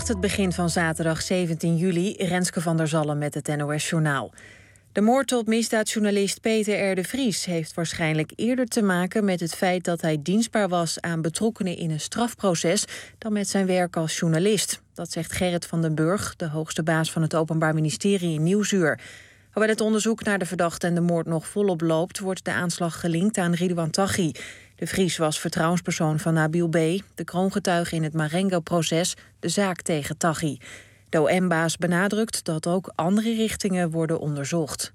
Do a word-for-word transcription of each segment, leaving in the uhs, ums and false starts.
Goedenacht, het begin van zaterdag zeventien juli. Renske van der Zalm met het N O S Journaal. De moord op misdaadjournalist Peter R. de Vries heeft waarschijnlijk eerder te maken met het feit dat hij dienstbaar was aan betrokkenen in een strafproces dan met zijn werk als journalist. Dat zegt Gerrit van den Burg, de hoogste baas van het Openbaar Ministerie in Nieuwsuur. Hoewel het onderzoek naar de verdachte en de moord nog volop loopt, wordt de aanslag gelinkt aan Ridouan Taghi. De Vries was vertrouwenspersoon van Nabil B., de kroongetuige in het Marengo-proces, de zaak tegen Taghi. De O M-baas benadrukt dat ook andere richtingen worden onderzocht.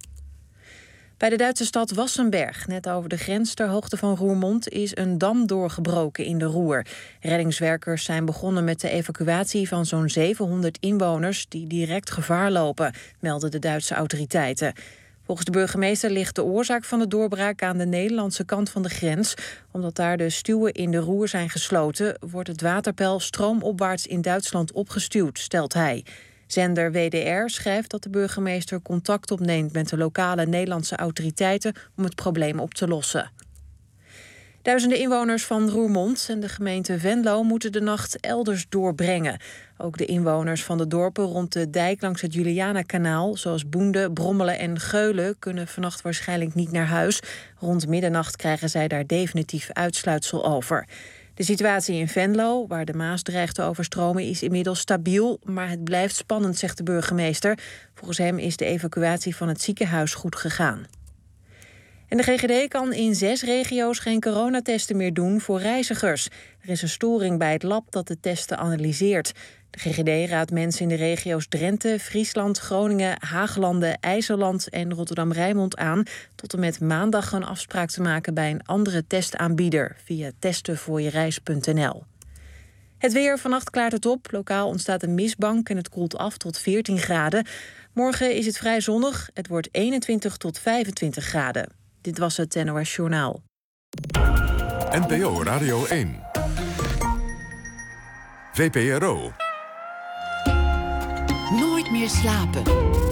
Bij de Duitse stad Wassenberg, net over de grens ter hoogte van Roermond, is een dam doorgebroken in de Roer. Reddingswerkers zijn begonnen met de evacuatie van zo'n zevenhonderd inwoners die direct gevaar lopen, melden de Duitse autoriteiten. Volgens de burgemeester ligt de oorzaak van de doorbraak aan de Nederlandse kant van de grens. Omdat daar de stuwen in de Roer zijn gesloten, wordt het waterpeil stroomopwaarts in Duitsland opgestuwd, stelt hij. Zender W D R schrijft dat de burgemeester contact opneemt met de lokale Nederlandse autoriteiten om het probleem op te lossen. Duizenden inwoners van Roermond en de gemeente Venlo moeten de nacht elders doorbrengen. Ook de inwoners van de dorpen rond de dijk langs het Julianakanaal, zoals Boende, Brommelen en Geulen, kunnen vannacht waarschijnlijk niet naar huis. Rond middernacht krijgen zij daar definitief uitsluitsel over. De situatie in Venlo, waar de Maas dreigt te overstromen, is inmiddels stabiel, maar het blijft spannend, zegt de burgemeester. Volgens hem is de evacuatie van het ziekenhuis goed gegaan. En de G G D kan in zes regio's geen coronatesten meer doen voor reizigers. Er is een storing bij het lab dat de testen analyseert. De G G D raadt mensen in de regio's Drenthe, Friesland, Groningen, Haaglanden, IJsseland en Rotterdam-Rijnmond aan tot en met maandag een afspraak te maken bij een andere testaanbieder via testenvoorjereis punt n l. Het weer, vannacht klaart het op. Lokaal ontstaat een mistbank en het koelt af tot veertien graden. Morgen is het vrij zonnig. Het wordt eenentwintig tot vijfentwintig graden. Dit was het N O S Journaal. N P O Radio één. V P R O. Nooit meer slapen.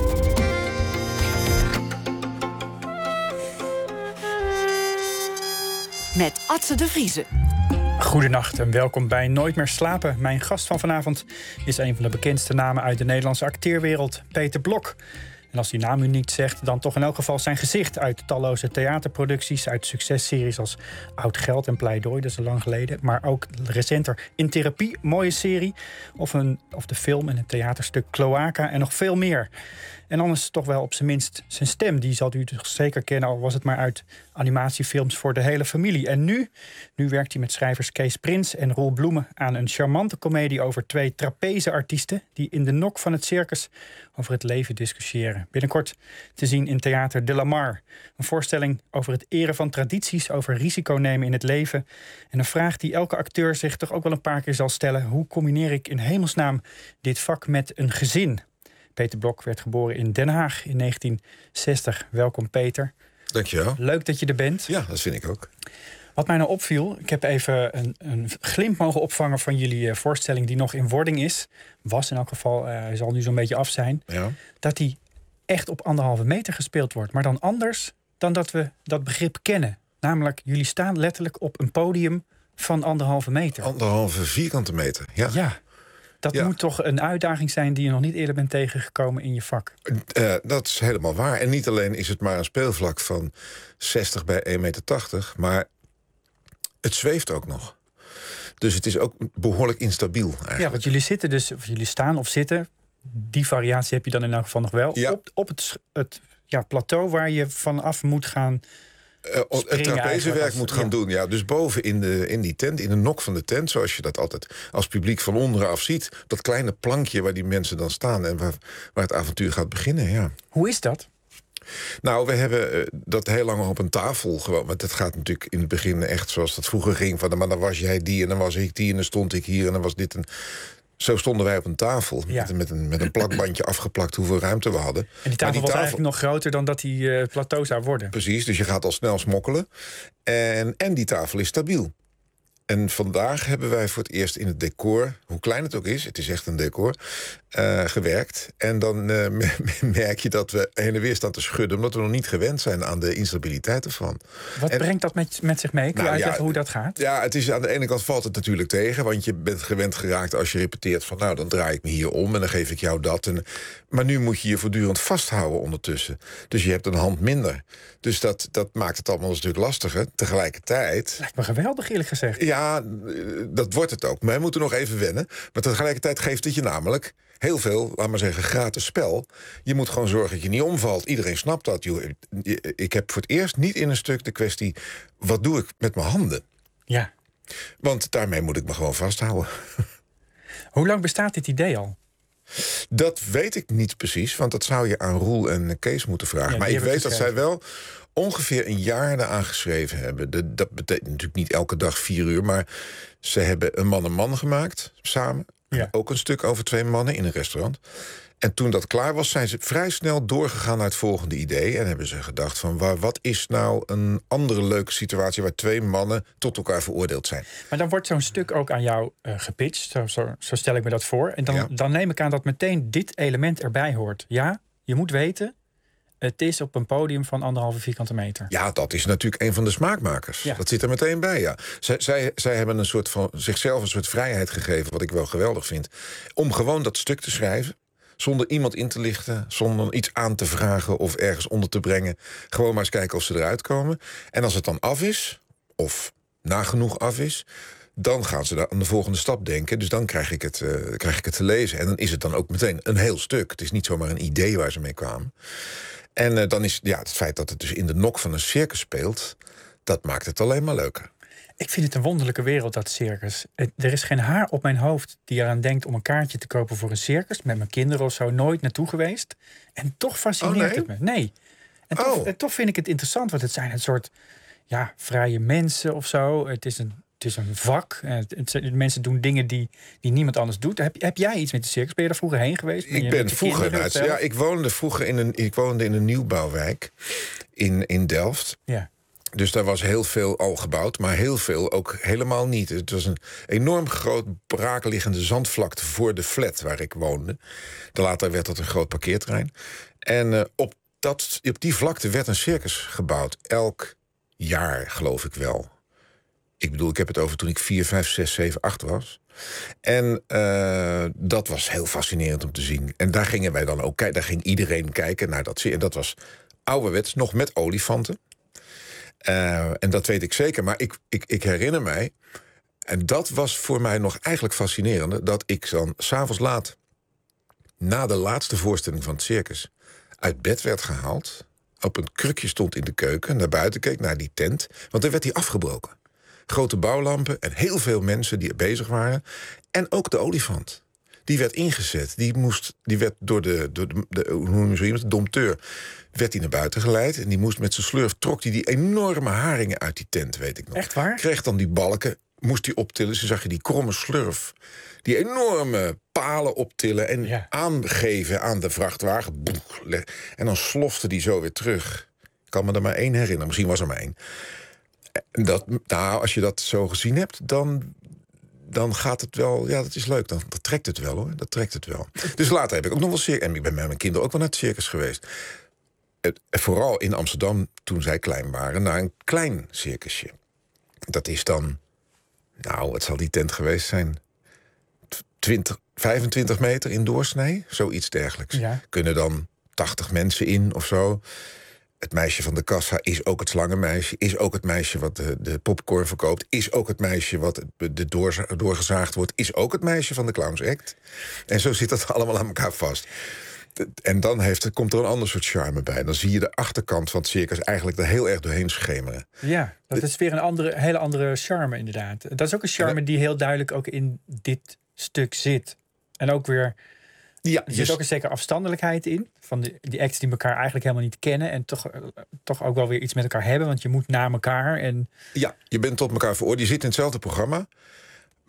Met Atze de Vrieze. Goedenacht en welkom bij Nooit meer slapen. Mijn gast van vanavond is een van de bekendste namen uit de Nederlandse acteerwereld, Peter Blok. En als die naam u niet zegt, dan toch in elk geval zijn gezicht uit talloze theaterproducties, uit successeries als Oud Geld en Pleidooi, dat is al lang geleden. Maar ook recenter In Therapie, mooie serie. Of, een, of de film en het theaterstuk Cloaca en nog veel meer. En anders toch wel op zijn minst zijn stem. Die zal u toch zeker kennen, al was het maar uit animatiefilms voor de hele familie. En nu, nu werkt hij met schrijvers Kees Prins en Roel Bloemen aan een charmante komedie over twee trapeze-artiesten die in de nok van het circus over het leven discussiëren. Binnenkort te zien in Theater de la Mar. Een voorstelling over het eren van tradities, over risico nemen in het leven. En een vraag die elke acteur zich toch ook wel een paar keer zal stellen: hoe combineer ik in hemelsnaam dit vak met een gezin? Peter Blok werd geboren in Den Haag in negentien zestig. Welkom, Peter. Dankjewel. Leuk dat je er bent. Ja, dat vind ik ook. Wat mij nou opviel, ik heb even een, een glimp mogen opvangen van jullie uh, voorstelling die nog in wording is. Was in elk geval, uh, hij zal nu zo'n beetje af zijn. Ja. Dat die echt op anderhalve meter gespeeld wordt. Maar dan anders dan dat we dat begrip kennen. Namelijk, jullie staan letterlijk op een podium van anderhalve meter. Anderhalve vierkante meter, ja. Ja. Dat ja. moet toch een uitdaging zijn die je nog niet eerder bent tegengekomen in je vak? Uh, dat is helemaal waar. En niet alleen is het maar een speelvlak van zestig bij één meter tachtig... maar het zweeft ook nog. Dus het is ook behoorlijk instabiel eigenlijk. Ja, want jullie zitten dus, of jullie staan of zitten, die variatie heb je dan in elk geval nog wel, ja. op, op het, het ja, plateau waar je vanaf moet gaan Uh, het trapezewerk moet gaan ja. doen, ja. Dus boven in, de, in die tent, in de nok van de tent, zoals je dat altijd als publiek van onderaf ziet. Dat kleine plankje waar die mensen dan staan en waar, waar het avontuur gaat beginnen, ja. Hoe is dat? Nou, we hebben uh, dat heel lang op een tafel gewoon. Want het gaat natuurlijk in het begin echt zoals dat vroeger ging. Van, maar dan was jij die en dan was ik die en dan stond ik hier en dan was dit een... Zo stonden wij op een tafel, ja. met, met, een, met een plakbandje afgeplakt hoeveel ruimte we hadden. En die tafel die was tafel... eigenlijk nog groter dan dat die uh, plateau zou worden. Precies, dus je gaat al snel smokkelen. En, en die tafel is stabiel. En vandaag hebben wij voor het eerst in het decor, hoe klein het ook is, het is echt een decor, uh, gewerkt. En dan uh, merk je dat we heen en weer staan te schudden, omdat we nog niet gewend zijn aan de instabiliteit ervan. Wat en, brengt dat met, met zich mee? Kun je nou, uitleggen ja, hoe dat gaat? Ja, het is, aan de ene kant valt het natuurlijk tegen, want je bent gewend geraakt als je repeteert van, nou, dan draai ik me hier om en dan geef ik jou dat. En, maar nu moet je je voortdurend vasthouden ondertussen. Dus je hebt een hand minder. Dus dat, dat maakt het allemaal een stuk lastiger. Tegelijkertijd... Lijkt me geweldig, eerlijk gezegd. Ja, dat wordt het ook. Maar we moeten nog even wennen. Maar tegelijkertijd geeft het je namelijk heel veel, laat maar zeggen, gratis spel. Je moet gewoon zorgen dat je niet omvalt. Iedereen snapt dat. Ik heb voor het eerst niet in een stuk de kwestie, wat doe ik met mijn handen? Ja. Want daarmee moet ik me gewoon vasthouden. Hoe lang bestaat dit idee al? Dat weet ik niet precies, want dat zou je aan Roel en Kees moeten vragen. Ja, maar ik weet geschreven. dat zij wel ongeveer een jaar eraan geschreven hebben. De, dat betekent natuurlijk niet elke dag vier uur, maar ze hebben een man en man gemaakt, samen. Ja. Ook een stuk over twee mannen in een restaurant. En toen dat klaar was, zijn ze vrij snel doorgegaan naar het volgende idee. En hebben ze gedacht van, waar, wat is nou een andere leuke situatie waar twee mannen tot elkaar veroordeeld zijn? Maar dan wordt zo'n stuk ook aan jou uh, gepitcht. Zo, zo, zo stel ik me dat voor. En dan, Ja. dan neem ik aan dat meteen dit element erbij hoort. Ja, je moet weten, het is op een podium van anderhalve vierkante meter. Ja, dat is natuurlijk een van de smaakmakers. Ja. Dat zit er meteen bij, ja. Zij, zij, zij hebben een soort van, zichzelf een soort vrijheid gegeven, wat ik wel geweldig vind, om gewoon dat stuk te schrijven, zonder iemand in te lichten, zonder iets aan te vragen of ergens onder te brengen. Gewoon maar eens kijken of ze eruit komen. En als het dan af is, of nagenoeg af is, dan gaan ze daar aan de volgende stap denken. Dus dan krijg ik, het, uh, krijg ik het te lezen. En dan is het dan ook meteen een heel stuk. Het is niet zomaar een idee waar ze mee kwamen. En uh, dan is ja, het feit dat het dus in de nok van een circus speelt, dat maakt het alleen maar leuker. Ik vind het een wonderlijke wereld, dat circus. Het, er is geen haar op mijn hoofd die eraan denkt om een kaartje te kopen voor een circus. Met mijn kinderen of zo, nooit naartoe geweest. En toch fascineert oh, nee? het me. Nee. En toch, Oh. en toch vind ik het interessant, want het zijn een soort ja, vrije mensen of zo. Het is een, het is een vak. Het, het, zijn- mensen doen dingen die, die niemand anders doet. Heb, heb jij iets met de circus? Ben je daar vroeger heen geweest? Ik je ben met je vroeger, kinderen nou, zelf? ja, ik woonde vroeger in een, ik woonde in een nieuwbouwwijk in, in Delft. Ja. Dus daar was heel veel al gebouwd, maar heel veel ook helemaal niet. Het was een enorm groot braakliggende zandvlakte voor de flat waar ik woonde. Later werd dat een groot parkeerterrein. En uh, op, dat, op die vlakte werd een circus gebouwd. Elk jaar, geloof ik wel. Ik bedoel, ik heb het over toen ik vier, vijf, zes, zeven, acht was. En uh, dat was heel fascinerend om te zien. En daar gingen wij dan ook kijken. Daar ging iedereen kijken naar dat circus. En dat was ouderwets, nog met olifanten. Uh, en dat weet ik zeker. Maar ik, ik, ik herinner mij, en dat was voor mij nog eigenlijk fascinerender, dat ik dan 's avonds laat, na de laatste voorstelling van het circus, uit bed werd gehaald, op een krukje stond in de keuken, naar buiten keek, naar die tent. Want er werd die afgebroken. Grote bouwlampen en heel veel mensen die er bezig waren. En ook de olifant. Die werd ingezet. Die, moest, die werd door de, door de, de, hoe noem je zo iemand, de dompteur, werd hij naar buiten geleid. En die moest met zijn slurf, trok hij die enorme haringen uit die tent, weet ik nog. Echt waar? Kreeg dan die balken, moest hij optillen. Dus zag je die kromme slurf, die enorme palen optillen en Ja. aangeven aan de vrachtwagen. Boek, le- en dan slofte die zo weer terug. Ik kan me er maar één herinneren, misschien was er maar één. En dat, nou, als je dat zo gezien hebt, dan, dan gaat het wel. Ja, dat is leuk. Dan, dat trekt het wel, hoor. Dat trekt het wel. Dus later heb ik ook nog wel circus. En ik ben met mijn kinderen ook wel naar het circus geweest. Het, vooral in Amsterdam, toen zij klein waren, naar een klein circusje. Dat is dan, nou, het zal die tent geweest zijn, twintig, vijfentwintig meter in doorsnee, zoiets dergelijks. Ja. Kunnen dan tachtig mensen in of zo. Het meisje van de kassa is ook het slangenmeisje, is ook het meisje wat de, de popcorn verkoopt, is ook het meisje wat de doorza- doorgezaagd wordt, is ook het meisje van de Clowns Act. En zo zit dat allemaal aan elkaar vast. En dan heeft, komt er een ander soort charme bij. Dan zie je de achterkant van het circus eigenlijk er heel erg doorheen schemeren. Ja, dat is weer een andere, hele andere charme inderdaad. Dat is ook een charme die heel duidelijk ook in dit stuk zit. En ook weer, Ja, er zit ook een zekere afstandelijkheid in. Van de, die acts die elkaar eigenlijk helemaal niet kennen. En toch, uh, toch ook wel weer iets met elkaar hebben. Want je moet naar elkaar. En ja, je bent tot elkaar veroordeeld. Je zit in hetzelfde programma.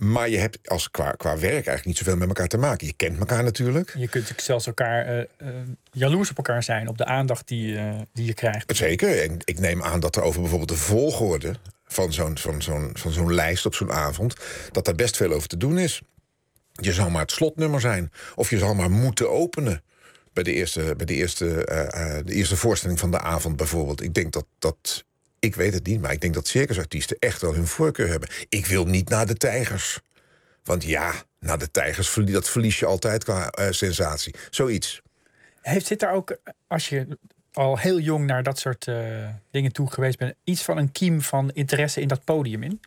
Maar je hebt als qua, qua werk eigenlijk niet zoveel met elkaar te maken. Je kent elkaar natuurlijk. Je kunt zelfs elkaar uh, uh, jaloers op elkaar zijn, op de aandacht die, uh, die je krijgt. Zeker. En ik neem aan dat er over bijvoorbeeld de volgorde van zo'n, van zo'n, van zo'n lijst op zo'n avond, dat daar best veel over te doen is. Je zal maar het slotnummer zijn. Of je zal maar moeten openen. Bij de eerste, bij de eerste, uh, uh, de eerste voorstelling van de avond bijvoorbeeld. Ik denk dat dat... Ik weet het niet, maar ik denk dat circusartiesten echt wel hun voorkeur hebben. Ik wil niet naar de Tijgers. Want ja, naar de Tijgers, dat verlies je altijd qua uh, sensatie. Zoiets. Heeft zit daar ook, als je al heel jong naar dat soort uh, dingen toe geweest bent, iets van een kiem van interesse in dat podium in?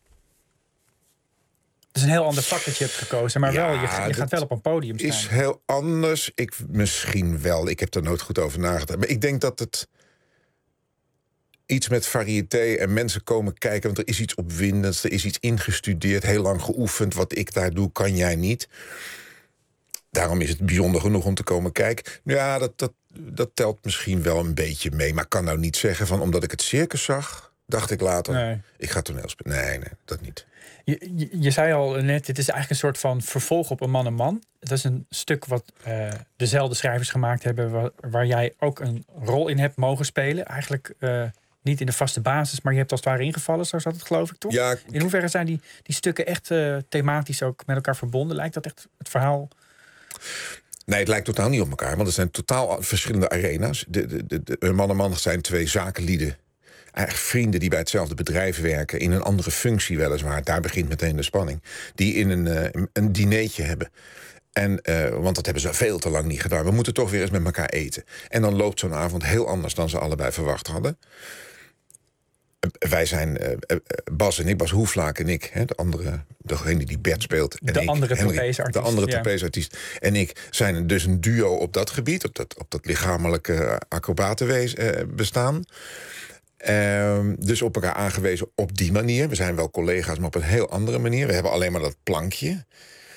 Het is een heel ander vak dat je hebt gekozen, maar Ja, wel, je, je gaat wel op een podium staan. Is heel anders. Ik misschien wel. Ik heb er nooit goed over nagedacht. Maar ik denk dat het iets met variété en mensen komen kijken, want er is iets opwindends, er is iets ingestudeerd, heel lang geoefend. Wat ik daar doe, kan jij niet. Daarom is het bijzonder genoeg om te komen kijken. Ja, dat, dat, dat telt misschien wel een beetje mee. Maar ik kan nou niet zeggen van, omdat ik het circus zag, dacht ik later, nee. ik ga toneel spelen. Nee, nee, dat niet. Je, je, je zei al net, het is eigenlijk een soort van vervolg op Een man, een man. Dat is een stuk wat uh, dezelfde schrijvers gemaakt hebben, waar, waar jij ook een rol in hebt mogen spelen. Eigenlijk uh, niet in de vaste basis, maar je hebt als het ware ingevallen, zo zat het geloof ik toch? Ja, in hoeverre zijn die, die stukken echt uh, thematisch ook met elkaar verbonden? Lijkt dat echt het verhaal? Nee, het lijkt totaal niet op elkaar, want het zijn totaal verschillende arena's. De, de, de, de, een man en man zijn twee zakenlieden. Eigenlijk vrienden die bij hetzelfde bedrijf werken, in een andere functie weliswaar. Daar begint meteen de spanning. Die in een, uh, een dinertje hebben. En, uh, want dat hebben ze veel te lang niet gedaan. We moeten toch weer eens met elkaar eten. En dan loopt zo'n avond heel anders dan ze allebei verwacht hadden. Uh, wij zijn, uh, uh, Bas en ik, Bas Hoeflaak en ik, hè, de andere, degene die Bert speelt. En de ik, andere Henry, trapeze-artiest. De andere ja. trapeze-artiest. En ik zijn dus een duo op dat gebied, op dat, op dat lichamelijke acrobatenwees uh, bestaan. Uh, dus op elkaar aangewezen op die manier. We zijn wel collega's, maar op een heel andere manier. We hebben alleen maar dat plankje.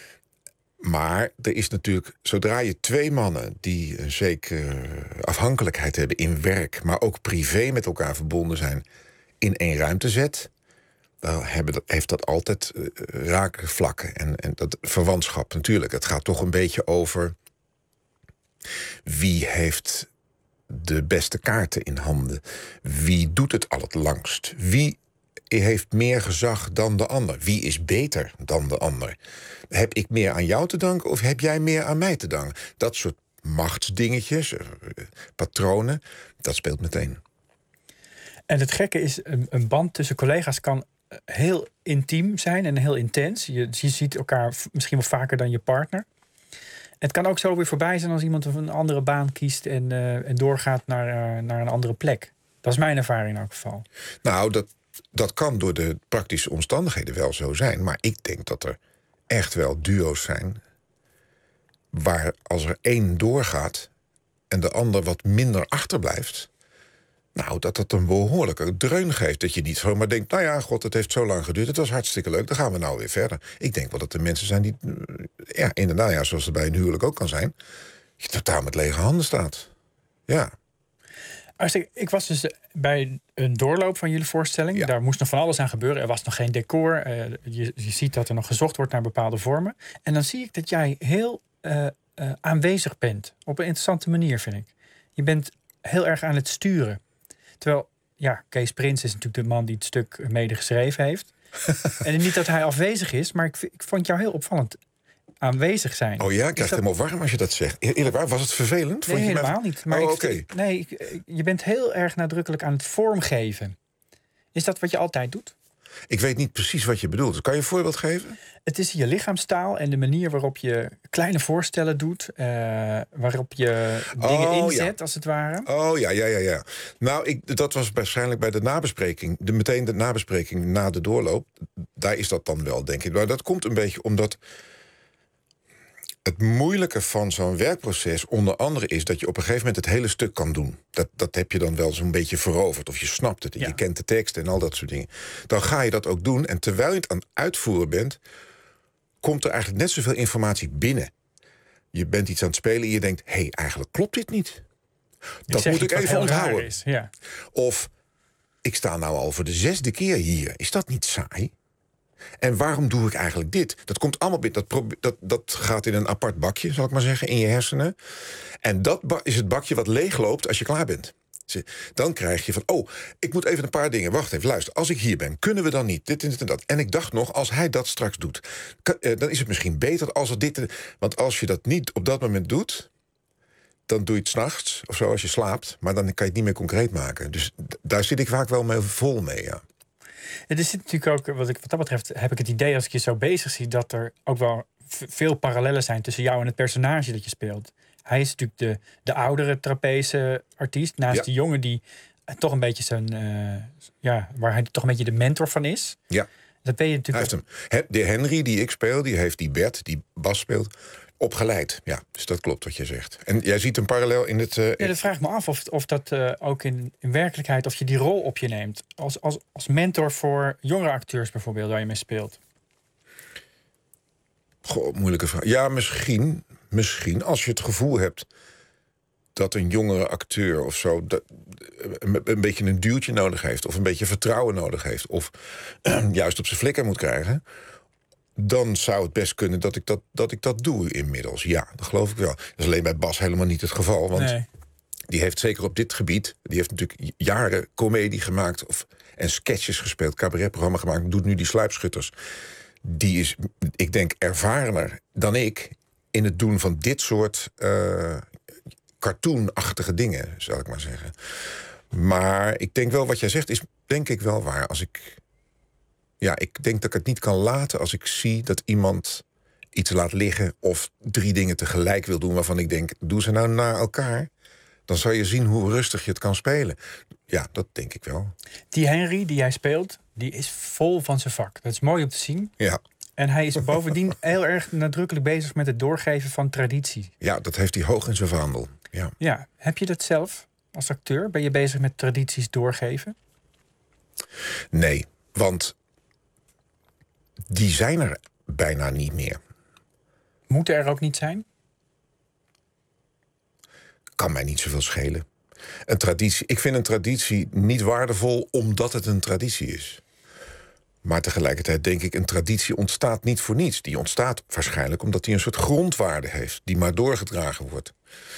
Maar er is natuurlijk, zodra je twee mannen die een zekere afhankelijkheid hebben in werk, maar ook privé met elkaar verbonden zijn, in één ruimte zet, dan hebben dat, heeft dat altijd uh, raakvlakken. En, en dat verwantschap natuurlijk. Het gaat toch een beetje over wie heeft de beste kaarten in handen. Wie doet het al het langst? Wie heeft meer gezag dan de ander? Wie is beter dan de ander? Heb ik meer aan jou te danken of heb jij meer aan mij te danken? Dat soort machtsdingetjes, patronen, dat speelt meteen. En het gekke is, een, een band tussen collega's kan heel intiem zijn en heel intens. Je, je ziet elkaar misschien wel vaker dan je partner. Het kan ook zo weer voorbij zijn als iemand een andere baan kiest en, uh, en doorgaat naar, uh, naar een andere plek. Dat is mijn ervaring in elk geval. Nou, dat, dat kan door de praktische omstandigheden wel zo zijn. Maar ik denk dat er echt wel duo's zijn waar als er één doorgaat en de ander wat minder achterblijft, nou, dat dat een behoorlijke dreun geeft. Dat je niet zomaar denkt, nou ja, god, het heeft zo lang geduurd, het was hartstikke leuk, dan gaan we nou weer verder. Ik denk wel dat er mensen zijn die, ja, inderdaad, ja, zoals het bij een huwelijk ook kan zijn, je totaal met lege handen staat. Ja. Als ik, ik was dus bij een doorloop van jullie voorstelling. Ja. Daar moest nog van alles aan gebeuren. Er was nog geen decor. Uh, je, je ziet dat er nog gezocht wordt naar bepaalde vormen. En dan zie ik dat jij heel uh, uh, aanwezig bent. Op een interessante manier, vind ik. Je bent heel erg aan het sturen. Terwijl, ja, Kees Prins is natuurlijk de man die het stuk mede geschreven heeft. En niet dat hij afwezig is, maar ik, ik vond jou heel opvallend aanwezig zijn. Oh ja, ik krijg dat helemaal warm als je dat zegt. Eerlijk waar, was het vervelend? Nee, Vond je helemaal mij... niet. Maar oh, ik, okay. Nee, ik, je bent heel erg nadrukkelijk aan het vormgeven. Is dat wat je altijd doet? Ik weet niet precies wat je bedoelt. Kan je een voorbeeld geven? Het is je lichaamstaal en de manier waarop je kleine voorstellen doet. Uh, waarop je dingen oh, inzet, ja. als het ware. Oh ja, ja, ja, ja. Nou, ik, dat was waarschijnlijk bij de nabespreking. De, meteen de nabespreking na de doorloop. Daar is dat dan wel, denk ik. Maar dat komt een beetje omdat het moeilijke van zo'n werkproces onder andere is dat je op een gegeven moment het hele stuk kan doen. Dat, dat heb je dan wel zo'n beetje veroverd. Of je snapt het en ja. je kent de tekst en al dat soort dingen. Dan ga je dat ook doen. En terwijl je het aan het uitvoeren bent, komt er eigenlijk net zoveel informatie binnen. Je bent iets aan het spelen en je denkt, hé, hey, eigenlijk klopt dit niet. Dat moet ik even onthouden. Is, ja. Of, ik sta nou al voor de zesde keer hier. Is dat niet saai? En waarom doe ik eigenlijk dit? Dat komt allemaal binnen. Dat, dat, dat gaat in een apart bakje, zal ik maar zeggen, in je hersenen. En dat ba- is het bakje wat leegloopt als je klaar bent. Dan krijg je van, oh, ik moet even een paar dingen. Wacht even, luister, als ik hier ben, kunnen we dan niet dit en dit en dat? En ik dacht nog, als hij dat straks doet, kan, eh, dan is het misschien beter als er dit... Want als je dat niet op dat moment doet, dan doe je het 's nachts of zo als je slaapt. Maar dan kan je het niet meer concreet maken. Dus d- daar zit ik vaak wel mee vol mee, ja. Er zit natuurlijk ook, wat, ik, wat dat betreft, heb ik het idee als ik je zo bezig zie, dat er ook wel v- veel parallellen zijn tussen jou en het personage dat je speelt. Hij is natuurlijk de, de oudere trapeze artiest, naast Ja. die jongen die uh, toch een beetje zijn, uh, ja, waar hij toch een beetje de mentor van is. Ja. Dat ben je Hij natuurlijk. heeft hem. He- De Henry die ik speel, die heeft die Bert, die Bas speelt, opgeleid. Ja, dus dat klopt wat je zegt. En jij ziet een parallel in het... Uh, Ja, dat vraag ik me af of, of dat uh, ook in, in werkelijkheid, of je die rol op je neemt. Als, als, als mentor voor jongere acteurs bijvoorbeeld, waar je mee speelt. Goh, moeilijke vraag. Ja, misschien. Misschien. Als je het gevoel hebt dat een jongere acteur of zo dat, een, een beetje een duwtje nodig heeft, of een beetje vertrouwen nodig heeft, of juist op zijn flikker moet krijgen, dan zou het best kunnen dat ik dat, dat ik dat doe inmiddels. Ja, dat geloof ik wel. Dat is alleen bij Bas helemaal niet het geval. Want Nee. die heeft zeker op dit gebied, die heeft natuurlijk jaren comedie gemaakt of, en sketches gespeeld, cabaretprogramma gemaakt, doet nu die Sluipschutters. Die is, ik denk, ervarener dan ik in het doen van dit soort uh, cartoonachtige dingen, zal ik maar zeggen. Maar ik denk wel, wat jij zegt, is denk ik wel waar. Als ik, ja, ik denk dat ik het niet kan laten als ik zie dat iemand iets laat liggen of drie dingen tegelijk wil doen waarvan ik denk, doe ze nou na elkaar, dan zal je zien hoe rustig je het kan spelen. Ja, dat denk ik wel. Die Henry die jij speelt, die is vol van zijn vak. Dat is mooi om te zien. Ja. En hij is bovendien heel erg nadrukkelijk bezig met het doorgeven van traditie. Ja, dat heeft hij hoog in zijn vaandel. Ja. Ja, heb je dat zelf als acteur? Ben je bezig met tradities doorgeven? Nee, want die zijn er bijna niet meer. Moeten er ook niet zijn? Kan mij niet zoveel schelen. Een traditie, ik vind een traditie niet waardevol omdat het een traditie is. Maar tegelijkertijd denk ik, een traditie ontstaat niet voor niets. Die ontstaat waarschijnlijk omdat die een soort grondwaarde heeft, die maar doorgedragen wordt.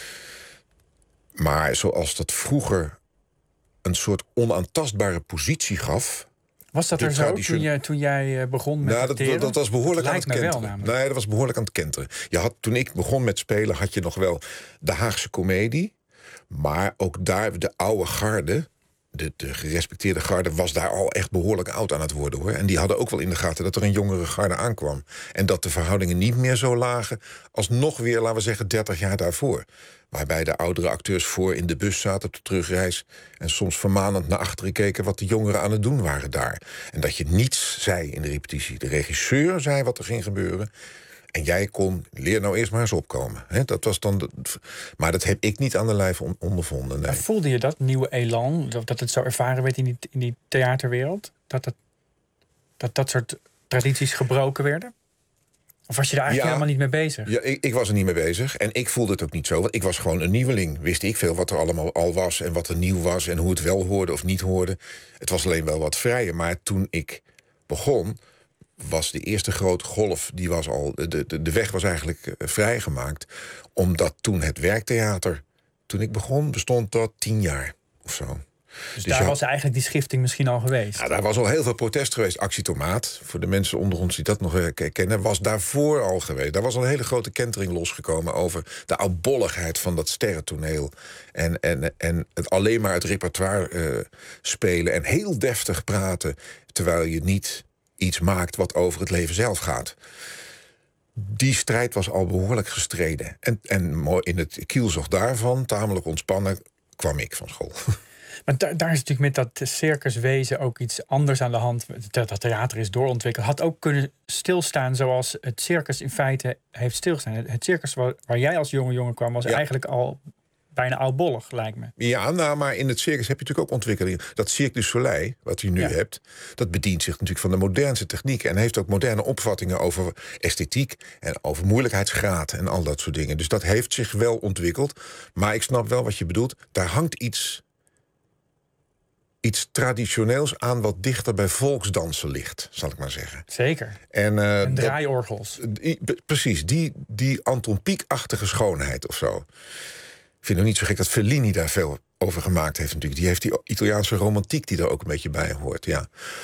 Maar zoals dat vroeger een soort onaantastbare positie gaf. Was dat er zo toen, je, toen jij begon met nou, dat, dat, dat was behoorlijk aan het kenteren. Wel, nee, dat was behoorlijk aan het kenteren. Je had, toen ik begon met spelen had je nog wel de Haagse komedie. Maar ook daar, de oude garde, de, de gerespecteerde garde, was daar al echt behoorlijk oud aan het worden, hoor. En die hadden ook wel in de gaten dat er een jongere garde aankwam. En dat de verhoudingen niet meer zo lagen als nog weer, laten we zeggen, dertig jaar daarvoor. Waarbij de oudere acteurs voor in de bus zaten op de terugreis en soms vermanend naar achteren keken wat de jongeren aan het doen waren daar. En dat je niets zei in de repetitie. De regisseur zei wat er ging gebeuren. En jij kon, leer nou eerst maar eens opkomen. He, dat was dan de, maar dat heb ik niet aan de lijf on, ondervonden. Nee. Voelde je dat, nieuwe elan, dat het zo ervaren werd in die, in die theaterwereld? Dat, dat, dat dat soort tradities gebroken werden? Of was je daar eigenlijk ja, helemaal niet mee bezig? Ja, ik, ik was er niet mee bezig. En ik voelde het ook niet zo. Want ik was gewoon een nieuweling. Wist ik veel wat er allemaal al was en wat er nieuw was en hoe het wel hoorde of niet hoorde. Het was alleen wel wat vrijer. Maar toen ik begon, was de eerste grote golf, die was al, de, de, de weg was eigenlijk uh, vrijgemaakt. Omdat toen het werktheater, toen ik begon, bestond dat tien jaar of zo. Dus, dus daar was eigenlijk die schifting misschien al geweest? Ja, daar was al heel veel protest geweest. Actie Tomaat, voor de mensen onder ons die dat nog kennen, was daarvoor al geweest. Daar was al een hele grote kentering losgekomen over de oudbolligheid van dat sterrentoneel. En, en, en het alleen maar het repertoire uh, spelen en heel deftig praten, terwijl je niet iets maakt wat over het leven zelf gaat. Die strijd was al behoorlijk gestreden. En, en in het kielzog daarvan, tamelijk ontspannen, kwam ik van school. Maar daar, daar is natuurlijk met dat circuswezen ook iets anders aan de hand. Dat, dat theater is doorontwikkeld. Had ook kunnen stilstaan zoals het circus in feite heeft stilgestaan. Het circus waar, waar jij als jonge jongen kwam was ja. eigenlijk al bijna oudbollig, lijkt me. Ja, nou, maar in het circus heb je natuurlijk ook ontwikkelingen. Dat Cirque du Soleil, wat u nu ja. hebt, dat bedient zich natuurlijk van de modernste technieken en heeft ook moderne opvattingen over esthetiek en over moeilijkheidsgraad en al dat soort dingen. Dus dat heeft zich wel ontwikkeld. Maar ik snap wel wat je bedoelt. Daar hangt iets iets traditioneels aan wat dichter bij volksdansen ligt, zal ik maar zeggen. Zeker. En, uh, en draaiorgels. Dat, die, precies, die, die Anton Pieck-achtige schoonheid of zo. Ik vind het niet zo gek dat Fellini daar veel over gemaakt heeft natuurlijk. Die heeft die Italiaanse romantiek die er ook een beetje bij hoort, ja.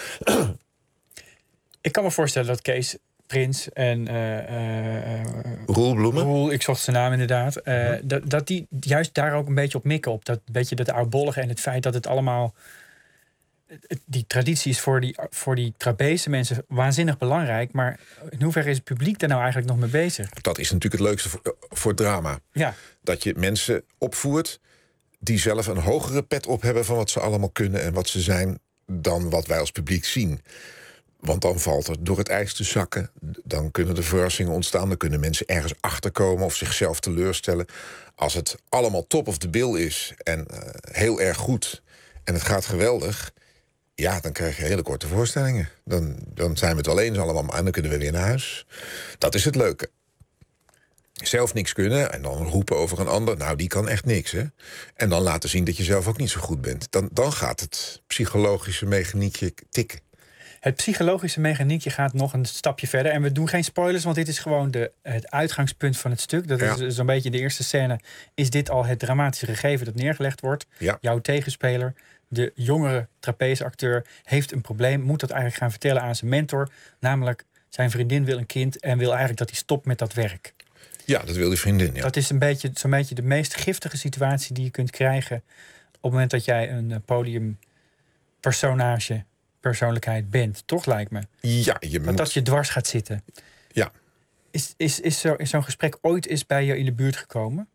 Ik kan me voorstellen dat Kees Prins en uh, uh, Roel Bloemen. Roel, ik zocht zijn naam inderdaad. Uh, ja. dat, dat die juist daar ook een beetje op mikken. Op dat beetje dat oudbollige en het feit dat het allemaal. Die traditie is voor die, voor die trapeze mensen waanzinnig belangrijk. Maar in hoeverre is het publiek daar nou eigenlijk nog mee bezig? Dat is natuurlijk het leukste voor, voor drama. Ja. Dat je mensen opvoert die zelf een hogere pet op hebben van wat ze allemaal kunnen en wat ze zijn dan wat wij als publiek zien. Want dan valt er door het ijs te zakken. Dan kunnen er verrassingen ontstaan. Dan kunnen mensen ergens achterkomen of zichzelf teleurstellen. Als het allemaal top of the bill is en uh, heel erg goed en het gaat geweldig, ja, dan krijg je hele korte voorstellingen. Dan, dan zijn we het wel eens allemaal en dan kunnen we weer naar huis. Dat is het leuke. Zelf niks kunnen en dan roepen over een ander. Nou, die kan echt niks, hè. En dan laten zien dat je zelf ook niet zo goed bent. Dan, dan gaat het psychologische mechaniekje tikken. Het psychologische mechaniekje gaat nog een stapje verder. En we doen geen spoilers, want dit is gewoon de, het uitgangspunt van het stuk. Dat ja. is zo'n beetje de eerste scène. Is dit al het dramatische gegeven dat neergelegd wordt? Ja. Jouw tegenspeler, de jongere trapezeacteur, heeft een probleem. Moet dat eigenlijk gaan vertellen aan zijn mentor. Namelijk, zijn vriendin wil een kind en wil eigenlijk dat hij stopt met dat werk. Ja, dat wil die vriendin, ja. Dat is een beetje, zo'n beetje de meest giftige situatie die je kunt krijgen op het moment dat jij een podiumpersonage, persoonlijkheid bent. Toch, lijkt me. Ja, je moet... Dat dat je dwars gaat zitten. Ja. Is, is, is, zo, is zo'n gesprek ooit eens bij je in de buurt gekomen?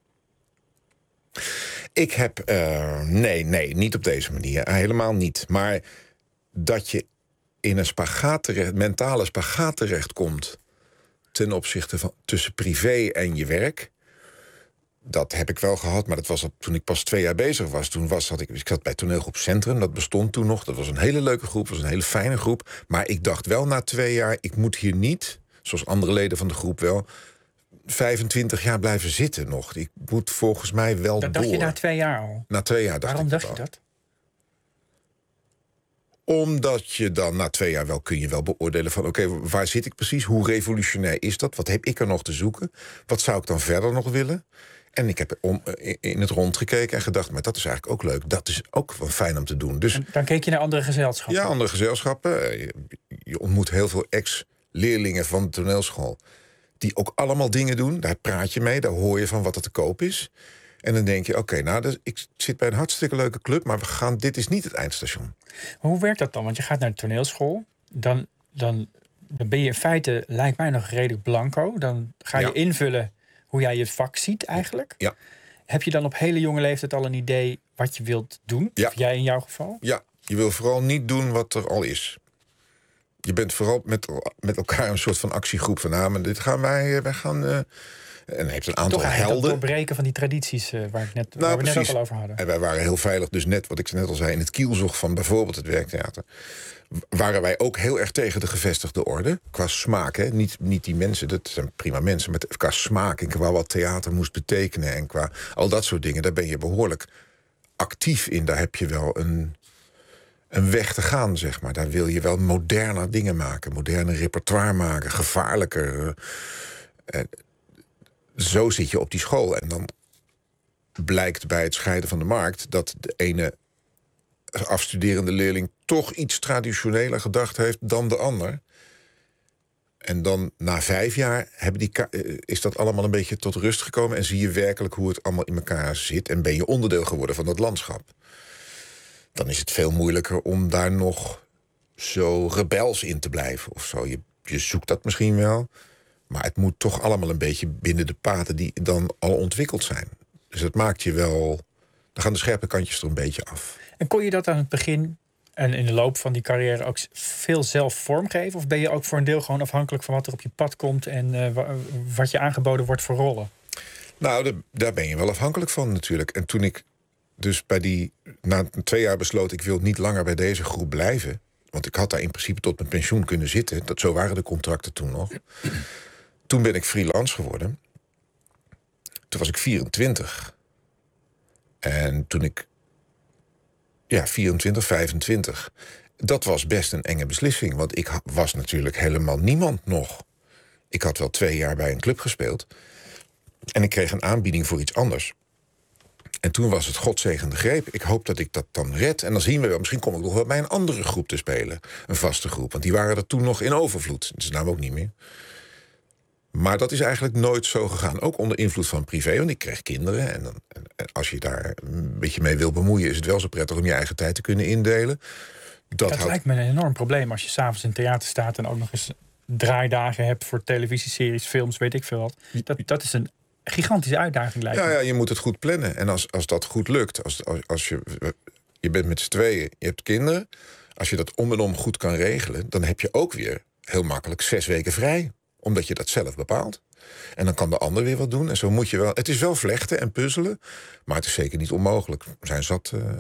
Ik heb... Uh, nee, nee, niet op deze manier. Uh, helemaal niet. Maar dat je in een spagaat terecht, mentale spagaat terechtkomt ten opzichte van tussen privé en je werk, dat heb ik wel gehad, maar dat was al toen ik pas twee jaar bezig was. Toen was, had ik, ik zat bij Toneelgroep Centrum, dat bestond toen nog. Dat was een hele leuke groep, was een hele fijne groep. Maar ik dacht wel na twee jaar, ik moet hier niet, zoals andere leden van de groep wel, vijfentwintig jaar blijven zitten nog. Ik moet volgens mij wel dat door. dacht je na twee jaar al? Na twee jaar dacht Waarom ik dacht dat je dat? Omdat je dan na twee jaar wel kun je wel beoordelen van oké, okay, waar zit ik precies? Hoe revolutionair is dat? Wat heb ik er nog te zoeken? Wat zou ik dan verder nog willen? En ik heb om, in het rond gekeken en gedacht, maar dat is eigenlijk ook leuk. Dat is ook wel fijn om te doen. Dus, en dan keek je naar andere gezelschappen? Ja, andere gezelschappen. Je, je ontmoet heel veel ex-leerlingen van de toneelschool die ook allemaal dingen doen. Daar praat je mee, daar hoor je van wat er te koop is. En dan denk je, oké, okay, nou, dus ik zit bij een hartstikke leuke club, maar we gaan, dit is niet het eindstation. Maar hoe werkt dat dan? Want je gaat naar de toneelschool, dan, dan, dan ben je in feite, lijkt mij nog redelijk blanco. Dan ga je ja. invullen hoe jij je vak ziet eigenlijk. Ja. Heb je dan op hele jonge leeftijd al een idee wat je wilt doen? Ja. Of jij in jouw geval? Ja, je wil vooral niet doen wat er al is. Je bent vooral met, met elkaar een soort van actiegroep van, nou, maar dit gaan wij, wij gaan... Uh, En dan heeft een aantal Toch helden. Het doorbreken van die tradities uh, waar, ik net, nou, waar we precies. net ook al over hadden. En wij waren heel veilig, dus net wat ik net al zei, in het kielzog van bijvoorbeeld het Werktheater, waren wij ook heel erg tegen de gevestigde orde. Qua smaak, hè. Niet, niet die mensen, dat zijn prima mensen, maar qua smaak en qua wat theater moest betekenen en qua al dat soort dingen, daar ben je behoorlijk actief in. Daar heb je wel een, een weg te gaan, zeg maar. Daar wil je wel moderner dingen maken, moderne repertoire maken, gevaarlijker. Uh, Zo zit je op die school. En dan blijkt bij het scheiden van de markt dat de ene afstuderende leerling toch iets traditioneler gedacht heeft dan de ander. En dan na vijf jaar hebben die ka- is dat allemaal een beetje tot rust gekomen en zie je werkelijk hoe het allemaal in elkaar zit en ben je onderdeel geworden van dat landschap. Dan is het veel moeilijker om daar nog zo rebels in te blijven of zo. Je, je zoekt dat misschien wel. Maar het moet toch allemaal een beetje binnen de paden die dan al ontwikkeld zijn. Dus dat maakt je wel... Dan gaan de scherpe kantjes er een beetje af. En kon je dat aan het begin en in de loop van die carrière ook veel zelf vormgeven? Of ben je ook voor een deel gewoon afhankelijk van wat er op je pad komt en uh, wat je aangeboden wordt voor rollen? Nou, de, daar ben je wel afhankelijk van natuurlijk. En toen ik dus bij die... Na twee jaar besloot, ik wil niet langer bij deze groep blijven. Want ik had daar in principe tot mijn pensioen kunnen zitten. Dat, zo waren de contracten toen nog. Toen ben ik freelance geworden. Toen was ik vierentwintig. En toen ik ja, vierentwintig, vijfentwintig. Dat was best een enge beslissing. Want ik was natuurlijk helemaal niemand nog. Ik had wel twee jaar bij een club gespeeld. En ik kreeg een aanbieding voor iets anders. En toen was het godzegende greep. Ik hoop dat ik dat dan red. En dan zien we wel, misschien kom ik nog wel bij een andere groep te spelen. Een vaste groep. Want die waren er toen nog in overvloed. Dat is nou ook niet meer. Maar dat is eigenlijk nooit zo gegaan. Ook onder invloed van privé, want ik kreeg kinderen. En, dan, en als je daar een beetje mee wil bemoeien... is het wel zo prettig om je eigen tijd te kunnen indelen. Dat, dat houdt... lijkt me een enorm probleem als je s'avonds in het theater staat... en ook nog eens draaidagen hebt voor televisieseries, films, weet ik veel wat. Dat, dat is een gigantische uitdaging, lijkt me. Ja, ja, je moet het goed plannen. En als, als dat goed lukt, als, als, als je, je bent met z'n tweeën, je hebt kinderen... als je dat om en om goed kan regelen... dan heb je ook weer heel makkelijk zes weken vrij. Omdat je dat zelf bepaalt. En dan kan de ander weer wat doen. En zo moet je wel... Het is wel vlechten en puzzelen, maar het is zeker niet onmogelijk. Er zijn zat uh,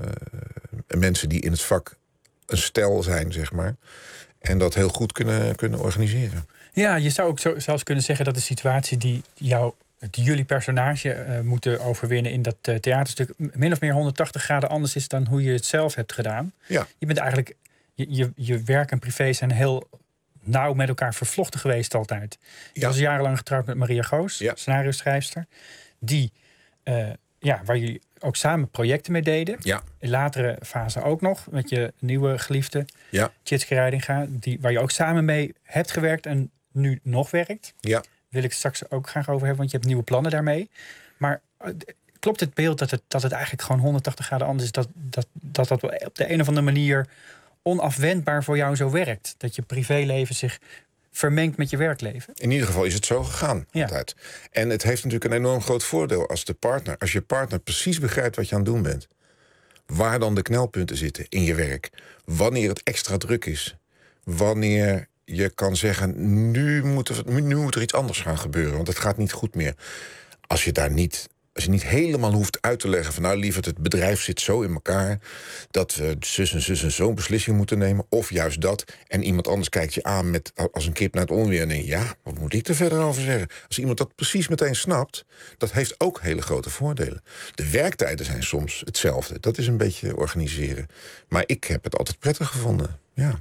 mensen die in het vak een stel zijn, zeg maar... en dat heel goed kunnen, kunnen organiseren. Ja, je zou ook zo, zelfs kunnen zeggen dat de situatie die jou... die jullie personage uh, moeten overwinnen in dat uh, theaterstuk... min of meer honderdtachtig graden anders is dan hoe je het zelf hebt gedaan. Ja. Je bent eigenlijk... Je, je, je werk en privé zijn heel nauw met elkaar vervlochten geweest altijd. Je Ja. was jarenlang getrouwd met Maria Goos, Ja. scenario-schrijfster. Die, uh, ja, waar jullie ook samen projecten mee deden. Ja. In latere fase ook nog, met je nieuwe geliefde, Ja. Tjitske Reidinga. Die, waar je ook samen mee hebt gewerkt en nu nog werkt. Ja. Wil ik straks ook graag over hebben, want je hebt nieuwe plannen daarmee. Maar uh, klopt het beeld dat het, dat het eigenlijk gewoon honderdtachtig graden anders is? Dat dat, dat dat op de een of andere manier onafwendbaar voor jou zo werkt? Dat je privéleven zich vermengt met je werkleven? In ieder geval is het zo gegaan. Ja. Altijd. En het heeft natuurlijk een enorm groot voordeel als de partner... als je partner precies begrijpt wat je aan het doen bent. Waar dan de knelpunten zitten in je werk. Wanneer het extra druk is. Wanneer je kan zeggen, nu moet er, nu moet er iets anders gaan gebeuren. Want het gaat niet goed meer. Als je daar niet... Als je niet helemaal hoeft uit te leggen van... nou, lieverd, het bedrijf zit zo in elkaar... dat we zus en zus en zo'n beslissing moeten nemen. Of juist dat. En iemand anders kijkt je aan met, als een kip naar het onweer... en denk je, ja, wat moet ik er verder over zeggen? Als iemand dat precies meteen snapt... dat heeft ook hele grote voordelen. De werktijden zijn soms hetzelfde. Dat is een beetje organiseren. Maar ik heb het altijd prettig gevonden, ja.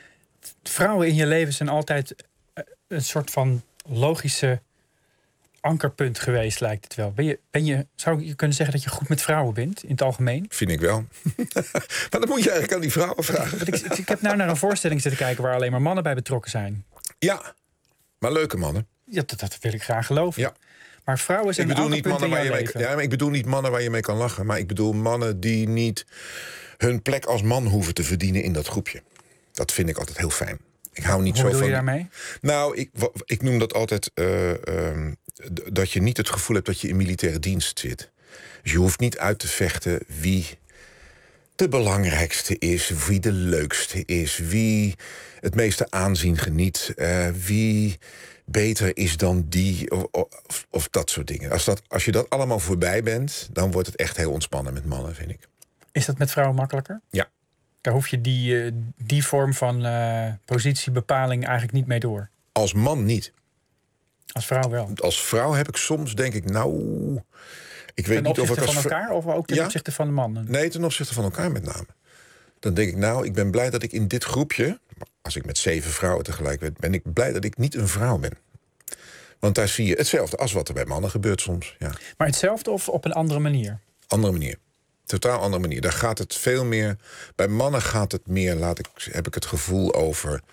Vrouwen in je leven zijn altijd een soort van logische ankerpunt geweest, lijkt het wel. Ben je, ben je, zou je kunnen zeggen dat je goed met vrouwen bent, in het algemeen? Vind ik wel. Maar dan moet je eigenlijk aan die vrouwen vragen. Want ik, ik, ik heb nou naar een voorstelling zitten kijken... waar alleen maar mannen bij betrokken zijn. Ja, maar leuke mannen. Ja, dat, dat wil ik graag geloven. Ja. Maar vrouwen zijn Ik bedoel, een niet ankerpunt mannen in waar jouw je mee, leven. ja, maar ik bedoel niet mannen waar je mee kan lachen... maar ik bedoel mannen die niet hun plek als man hoeven te verdienen in dat groepje. Dat vind ik altijd heel fijn. Ik hou niet Hoe zo bedoel van... je daarmee? Nou, ik, wa- ik noem dat altijd uh, um, d- dat je niet het gevoel hebt dat je in militaire dienst zit. Dus je hoeft niet uit te vechten wie de belangrijkste is... wie de leukste is, wie het meeste aanzien geniet... Uh, wie beter is dan die, of, of, of dat soort dingen. Als, dat, als je dat allemaal voorbij bent, dan wordt het echt heel ontspannen met mannen, vind ik. Is dat met vrouwen makkelijker? Ja. Daar hoef je die, uh, die vorm van uh, positiebepaling eigenlijk niet mee door. Als man niet. Als vrouw wel. Als vrouw heb ik soms, denk ik, nou... Ik weet Ten niet of opzichte ik als van vrou- elkaar of ook ten Ja? opzichte van de mannen? Nee, ten opzichte van elkaar met name. Dan denk ik, nou, ik ben blij dat ik in dit groepje... als ik met zeven vrouwen tegelijk ben... ben ik blij dat ik niet een vrouw ben. Want daar zie je hetzelfde als wat er bij mannen gebeurt soms. Ja. Maar hetzelfde of op een andere manier? Andere manier. Totaal andere manier. Daar gaat het veel meer... Bij mannen gaat het meer, laat ik, heb ik het gevoel over...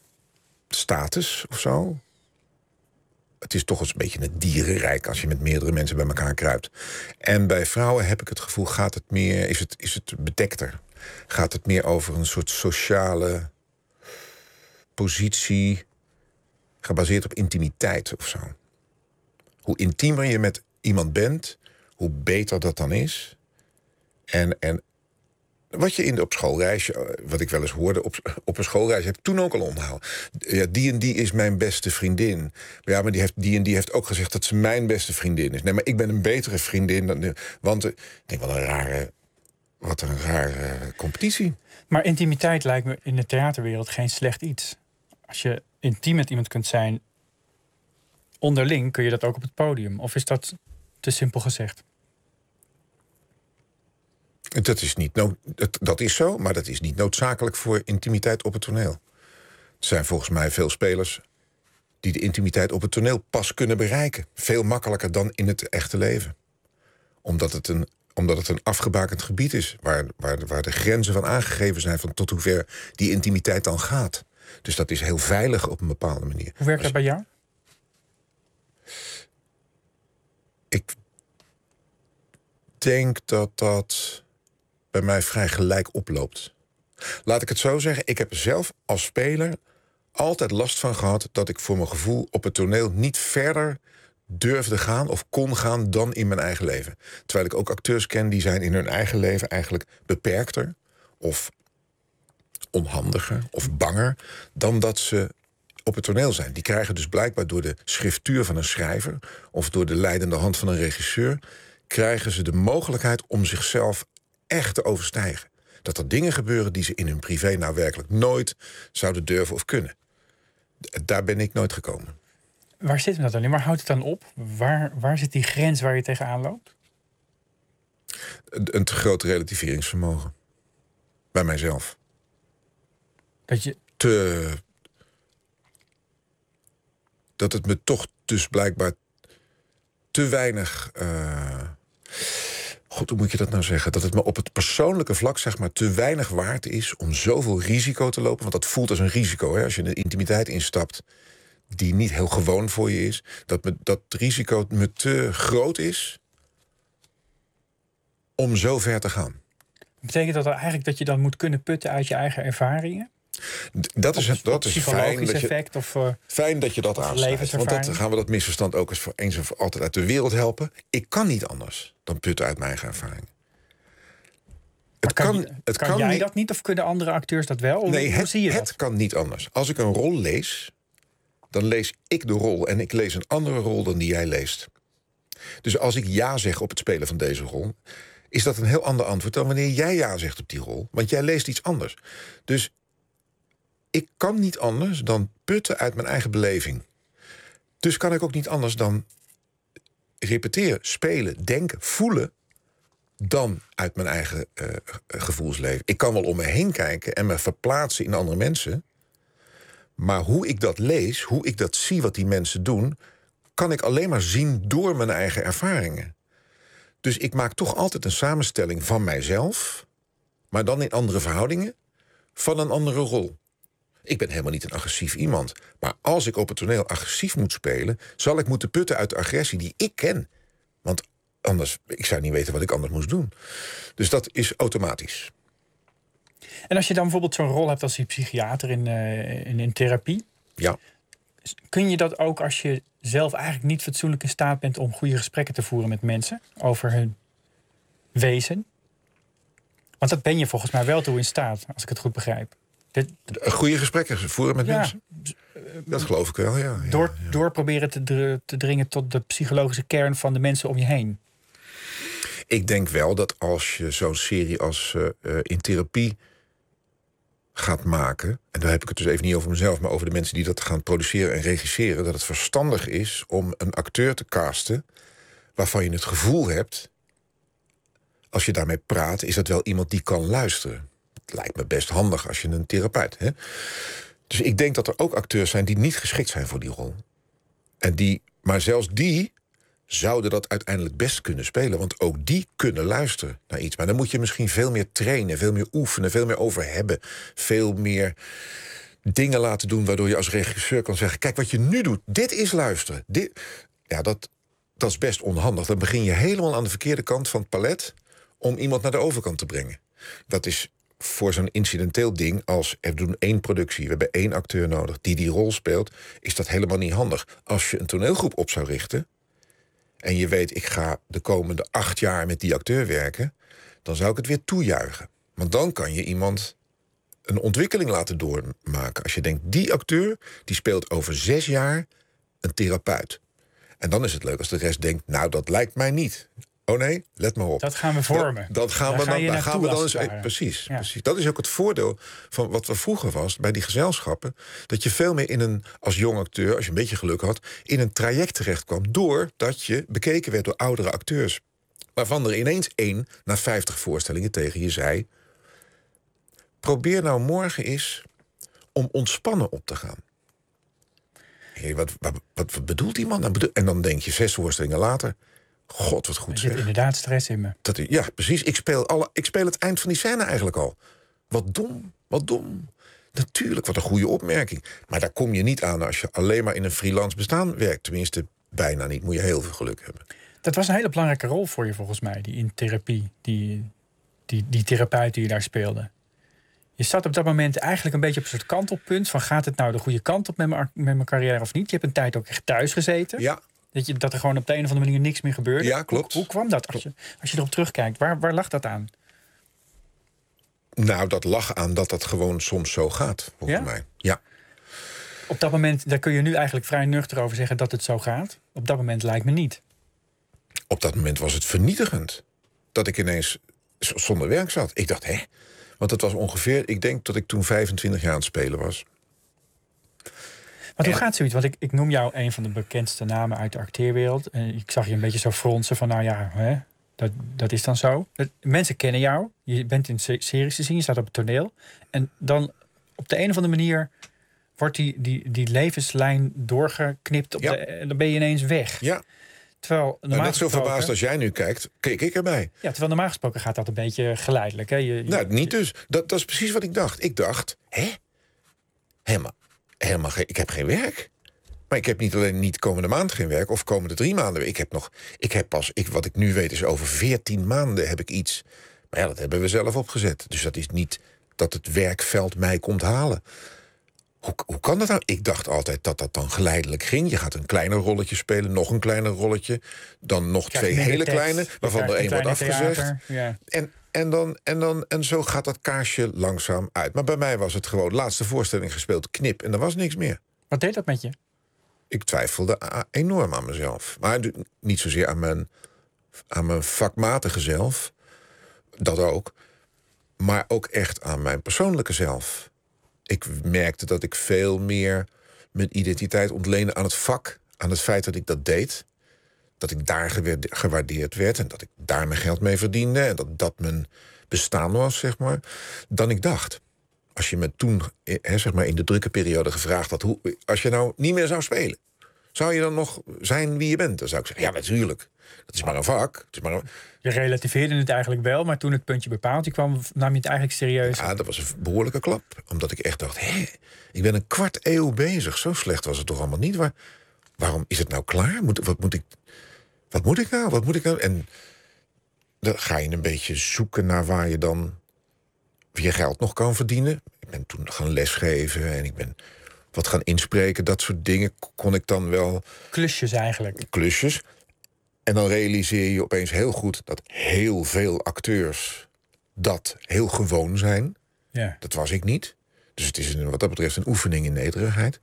status of zo. Het is toch eens een beetje een dierenrijk... als je met meerdere mensen bij elkaar kruipt. En bij vrouwen heb ik het gevoel... gaat het meer, is het, is het bedekter. Gaat het meer over een soort sociale positie... gebaseerd op intimiteit of zo. Hoe intiemer je met iemand bent... hoe beter dat dan is... En, en wat je in de, op schoolreis, wat ik wel eens hoorde... op, op een schoolreis heb ik toen ook al onthaald. Ja, die en die is mijn beste vriendin. Ja, maar die, heeft, die en die heeft ook gezegd dat ze mijn beste vriendin is. Nee, maar ik ben een betere vriendin. Dan, want ik denk, wel een rare... Wat een rare competitie. Maar intimiteit lijkt me in de theaterwereld geen slecht iets. Als je intiem met iemand kunt zijn... onderling, kun je dat ook op het podium? Of is dat te simpel gezegd? Dat is, niet no- dat, dat is zo, maar dat is niet noodzakelijk voor intimiteit op het toneel. Er zijn volgens mij veel spelers die de intimiteit op het toneel pas kunnen bereiken. Veel makkelijker dan in het echte leven. Omdat het een, omdat het een afgebakend gebied is, waar, waar, waar de grenzen van aangegeven zijn van tot hoever die intimiteit dan gaat. Dus dat is heel veilig op een bepaalde manier. Hoe werkt dat bij jou? Ik denk dat dat bij mij vrij gelijk oploopt. Laat ik het zo zeggen, ik heb er zelf als speler altijd last van gehad dat ik voor mijn gevoel op het toneel niet verder durfde gaan of kon gaan dan in mijn eigen leven. Terwijl ik ook acteurs ken die zijn in hun eigen leven eigenlijk beperkter of onhandiger of banger dan dat ze op het toneel zijn. Die krijgen dus blijkbaar door de schriftuur van een schrijver of door de leidende hand van een regisseur, krijgen ze de mogelijkheid om zichzelf echt te overstijgen. Dat er dingen gebeuren die ze in hun privé nou werkelijk nooit zouden durven of kunnen. Daar ben ik nooit gekomen. Waar zit dat dan in? Waar houdt het dan op? Waar, waar zit die grens waar je tegenaan loopt? Een, een te groot relativeringsvermogen. Bij mijzelf. Dat je... Te... Dat het me toch dus blijkbaar te weinig... Uh... God, hoe moet je dat nou zeggen? Dat het me op het persoonlijke vlak zeg maar te weinig waard is om zoveel risico te lopen. Want dat voelt als een risico, hè? Als je een intimiteit instapt die niet heel gewoon voor je is. Dat, me, dat risico me te groot is om zo ver te gaan. Betekent dat eigenlijk dat je dan moet kunnen putten uit je eigen ervaringen? Dat is, het, dat is fijn, dat je, effect of, uh, fijn dat je dat aansnijdt. Want dan gaan we dat misverstand ook eens voor eens en voor altijd uit de wereld helpen. Ik kan niet anders dan putten uit mijn eigen ervaring. Het kan, kan, je, het kan, kan jij niet, dat niet of kunnen andere acteurs dat wel? Hoe, nee, hoe het, zie je het dat? kan niet anders. Als ik een rol lees, dan lees ik de rol en ik lees een andere rol dan die jij leest. Dus als ik ja zeg op het spelen van deze rol, is dat een heel ander antwoord dan wanneer jij ja zegt op die rol. Want jij leest iets anders. Dus ik kan niet anders dan putten uit mijn eigen beleving. Dus kan ik ook niet anders dan repeteren, spelen, denken, voelen dan uit mijn eigen uh, gevoelsleven. Ik kan wel om me heen kijken en me verplaatsen in andere mensen. Maar hoe ik dat lees, hoe ik dat zie wat die mensen doen, kan ik alleen maar zien door mijn eigen ervaringen. Dus ik maak toch altijd een samenstelling van mijzelf, maar dan in andere verhoudingen, van een andere rol. Ik ben helemaal niet een agressief iemand. Maar als ik op het toneel agressief moet spelen, zal ik moeten putten uit de agressie die ik ken. Want anders, ik zou niet weten wat ik anders moest doen. Dus dat is automatisch. En als je dan bijvoorbeeld zo'n rol hebt als die psychiater in, uh, in, in therapie, Ja. kun je dat ook als je zelf eigenlijk niet fatsoenlijk in staat bent om goede gesprekken te voeren met mensen over hun wezen? Want dat ben je volgens mij wel toe in staat, als ik het goed begrijp. Dit, Goede gesprekken voeren met ja, mensen? Dat geloof ik wel, ja. ja, door, ja. door proberen te, dr- te dringen tot de psychologische kern van de mensen om je heen. Ik denk wel dat als je zo'n serie als uh, uh, in therapie gaat maken, en daar heb ik het dus even niet over mezelf, maar over de mensen die dat gaan produceren en regisseren, dat het verstandig is om een acteur te casten waarvan je het gevoel hebt, als je daarmee praat, is dat wel iemand die kan luisteren. Het lijkt me best handig als je een therapeut hebt. Dus ik denk dat er ook acteurs zijn die niet geschikt zijn voor die rol. En die, maar zelfs die zouden dat uiteindelijk best kunnen spelen. Want ook die kunnen luisteren naar iets. Maar dan moet je misschien veel meer trainen, veel meer oefenen, veel meer over hebben. Veel meer dingen laten doen waardoor je als regisseur kan zeggen, kijk wat je nu doet, dit is luisteren. Dit, ja, dat, dat is best onhandig. Dan begin je helemaal aan de verkeerde kant van het palet om iemand naar de overkant te brengen. Dat is voor zo'n incidenteel ding als we doen één productie, we hebben één acteur nodig die die rol speelt, is dat helemaal niet handig. Als je een toneelgroep op zou richten en je weet, ik ga de komende acht jaar met die acteur werken, dan zou ik het weer toejuichen. Want dan kan je iemand een ontwikkeling laten doormaken. Als je denkt, die acteur die speelt over zes jaar een therapeut. En dan is het leuk als de rest denkt, nou dat lijkt mij niet. Oh nee, let maar op. Dat gaan we vormen. Dat, dat gaan daar we ga dan, je daar gaan we dan eens. naartoe, Precies, ja. precies. Dat is ook het voordeel van wat er vroeger was bij die gezelschappen. Dat je veel meer in een, als jong acteur, als je een beetje geluk had, in een traject terecht kwam. Doordat je bekeken werd door oudere acteurs. waarvan er ineens één na vijftig voorstellingen tegen je zei: probeer nou morgen eens om ontspannen op te gaan. Hey, wat, wat, wat, wat bedoelt die man? En dan denk je zes voorstellingen later: God, wat goed Er zeg. zit inderdaad stress in me. Dat, ja, precies. Ik speel, alle, ik speel het eind van die scène eigenlijk al. Wat dom, wat dom. Natuurlijk, wat een goede opmerking. Maar daar kom je niet aan als je alleen maar in een freelance bestaan werkt. Tenminste, bijna niet. Moet je heel veel geluk hebben. Dat was een hele belangrijke rol voor je volgens mij, die in therapie. Die, die, die therapeut die je daar speelde. Je zat op dat moment eigenlijk een beetje op een soort kantelpunt. Van gaat het nou de goede kant op met mijn, met mijn carrière of niet? Je hebt een tijd ook echt thuis gezeten. Ja. Dat, je, dat er gewoon op de een of andere manier niks meer gebeurde. Ja, klopt. Hoe, hoe kwam dat? Als je, als je erop terugkijkt, waar, waar lag dat aan? Nou, dat lag aan dat dat gewoon soms zo gaat, volgens Ja? mij. Ja. Op dat moment, daar kun je nu eigenlijk vrij nuchter over zeggen dat het zo gaat. Op dat moment lijkt me niet. Op dat moment was het vernietigend. Dat ik ineens z- zonder werk zat. Ik dacht, hè? Want het was ongeveer, ik denk dat ik toen vijfentwintig jaar aan het spelen was. Want hoe En- gaat zoiets? Want ik, ik noem jou een van de bekendste namen uit de acteerwereld. En ik zag je een beetje zo fronsen van, nou ja, hè, dat, dat is dan zo. Dat, mensen kennen jou. Je bent in se- series te zien, je staat op het toneel. En dan op de een of andere manier wordt die, die, die levenslijn doorgeknipt. Op Ja. de, en dan ben je ineens weg. Ja, Terwijl nou, normaal net zo gesproken- verbaasd als jij nu kijkt, keek ik erbij. Ja, terwijl normaal gesproken gaat dat een beetje geleidelijk. Hè? Je, je- Nou, niet dus. Dat, dat is precies wat ik dacht. Ik dacht, hè? Helemaal, helemaal geen, ik heb geen werk. Maar ik heb niet alleen niet komende maand geen werk, of komende drie maanden. Ik heb nog, ik heb pas, ik, wat ik nu weet is over veertien maanden heb ik iets. Maar ja, dat hebben we zelf opgezet. Dus dat is niet dat het werkveld mij komt halen. Hoe, hoe kan dat nou? Ik dacht altijd dat dat dan geleidelijk ging. Je gaat een kleiner rolletje spelen, nog een kleiner rolletje. Dan nog krijgt twee minder hele tekst, kleine, je waarvan er krijgt één wordt een kleine afgezegd. theater, ja. En, en, dan, en, dan, en zo gaat dat kaarsje langzaam uit. Maar bij mij was het gewoon laatste voorstelling gespeeld, knip. En er was niks meer. Wat deed dat met je? Ik twijfelde a- enorm aan mezelf. Maar du- niet zozeer aan mijn, aan mijn vakmatige zelf. Dat ook. Maar ook echt aan mijn persoonlijke zelf. Ik merkte dat ik veel meer mijn identiteit ontleende aan het vak. Aan het feit dat ik dat deed. Dat ik daar gewaarde- gewaardeerd werd. En dat ik daar mijn geld mee verdiende. En dat dat mijn bestaan was, zeg maar. Dan ik dacht. Als je me toen, hè, zeg maar in de drukke periode gevraagd had... Hoe, als je nou niet meer zou spelen, zou je dan nog zijn wie je bent? Dan zou ik zeggen, ja, natuurlijk. Dat is maar een vak. Het is maar een... Je relativeerde het eigenlijk wel, maar toen het puntje bepaald kwam, nam je het eigenlijk serieus. Ja, dat was een behoorlijke klap. Omdat ik echt dacht, hé, ik ben een kwart eeuw bezig. Zo slecht was het toch allemaal niet. Waar, waarom is het nou klaar? Moet, wat, moet ik, wat moet ik nou? Wat moet ik nou? En dan ga je een beetje zoeken naar waar je dan je geld nog kan verdienen. Ik ben toen gaan lesgeven en ik ben wat gaan inspreken. Dat soort dingen kon ik dan wel, Klusjes eigenlijk. klusjes. En dan realiseer je opeens heel goed dat heel veel acteurs dat heel gewoon zijn. Ja. Dat was ik niet. Dus het is een, wat dat betreft een oefening in nederigheid.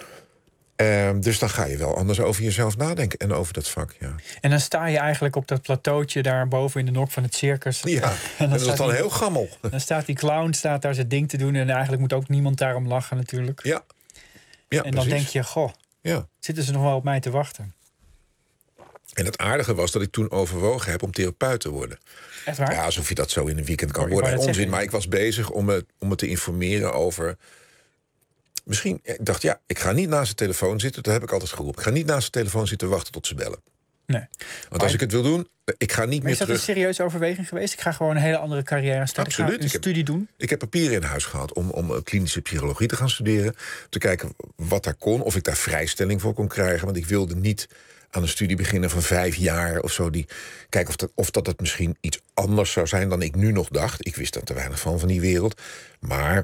Ehm, dus dan ga je wel anders over jezelf nadenken en over dat vak, ja. En dan sta je eigenlijk op dat plateautje daar boven in de nok van het circus. Ja, en dat is staat dan die- heel gammel. Dan staat die clown staat daar zijn ding te doen en eigenlijk moet ook niemand daarom lachen natuurlijk. Ja, ja En dan precies. denk je, goh, Ja. zitten ze nog wel op mij te wachten? En het aardige was dat ik toen overwogen heb om therapeut te worden. Echt waar? Ja, alsof je dat zo in een weekend kan Oh, ik worden. wou net Onzin, zeggen. maar ik was bezig om me, om me te informeren over... Misschien, ik dacht, ja, ik ga niet naast de telefoon zitten. Dat heb ik altijd geroepen. Ik ga niet naast de telefoon zitten wachten tot ze bellen. Nee. Want als ik het wil doen, ik ga niet Maar meer is dat een terug... serieuze overweging geweest? Ik ga gewoon een hele andere carrière starten. Absoluut. Ik ga Ik een heb- studie doen. Ik heb papieren in huis gehad om, om eh, klinische psychologie te gaan studeren. Te kijken wat daar kon, of ik daar vrijstelling voor kon krijgen. Want ik wilde niet aan een studie beginnen van vijf jaar of zo. Die, kijken of dat, of dat het misschien iets anders zou zijn dan ik nu nog dacht. Ik wist er te weinig van, van die wereld. Maar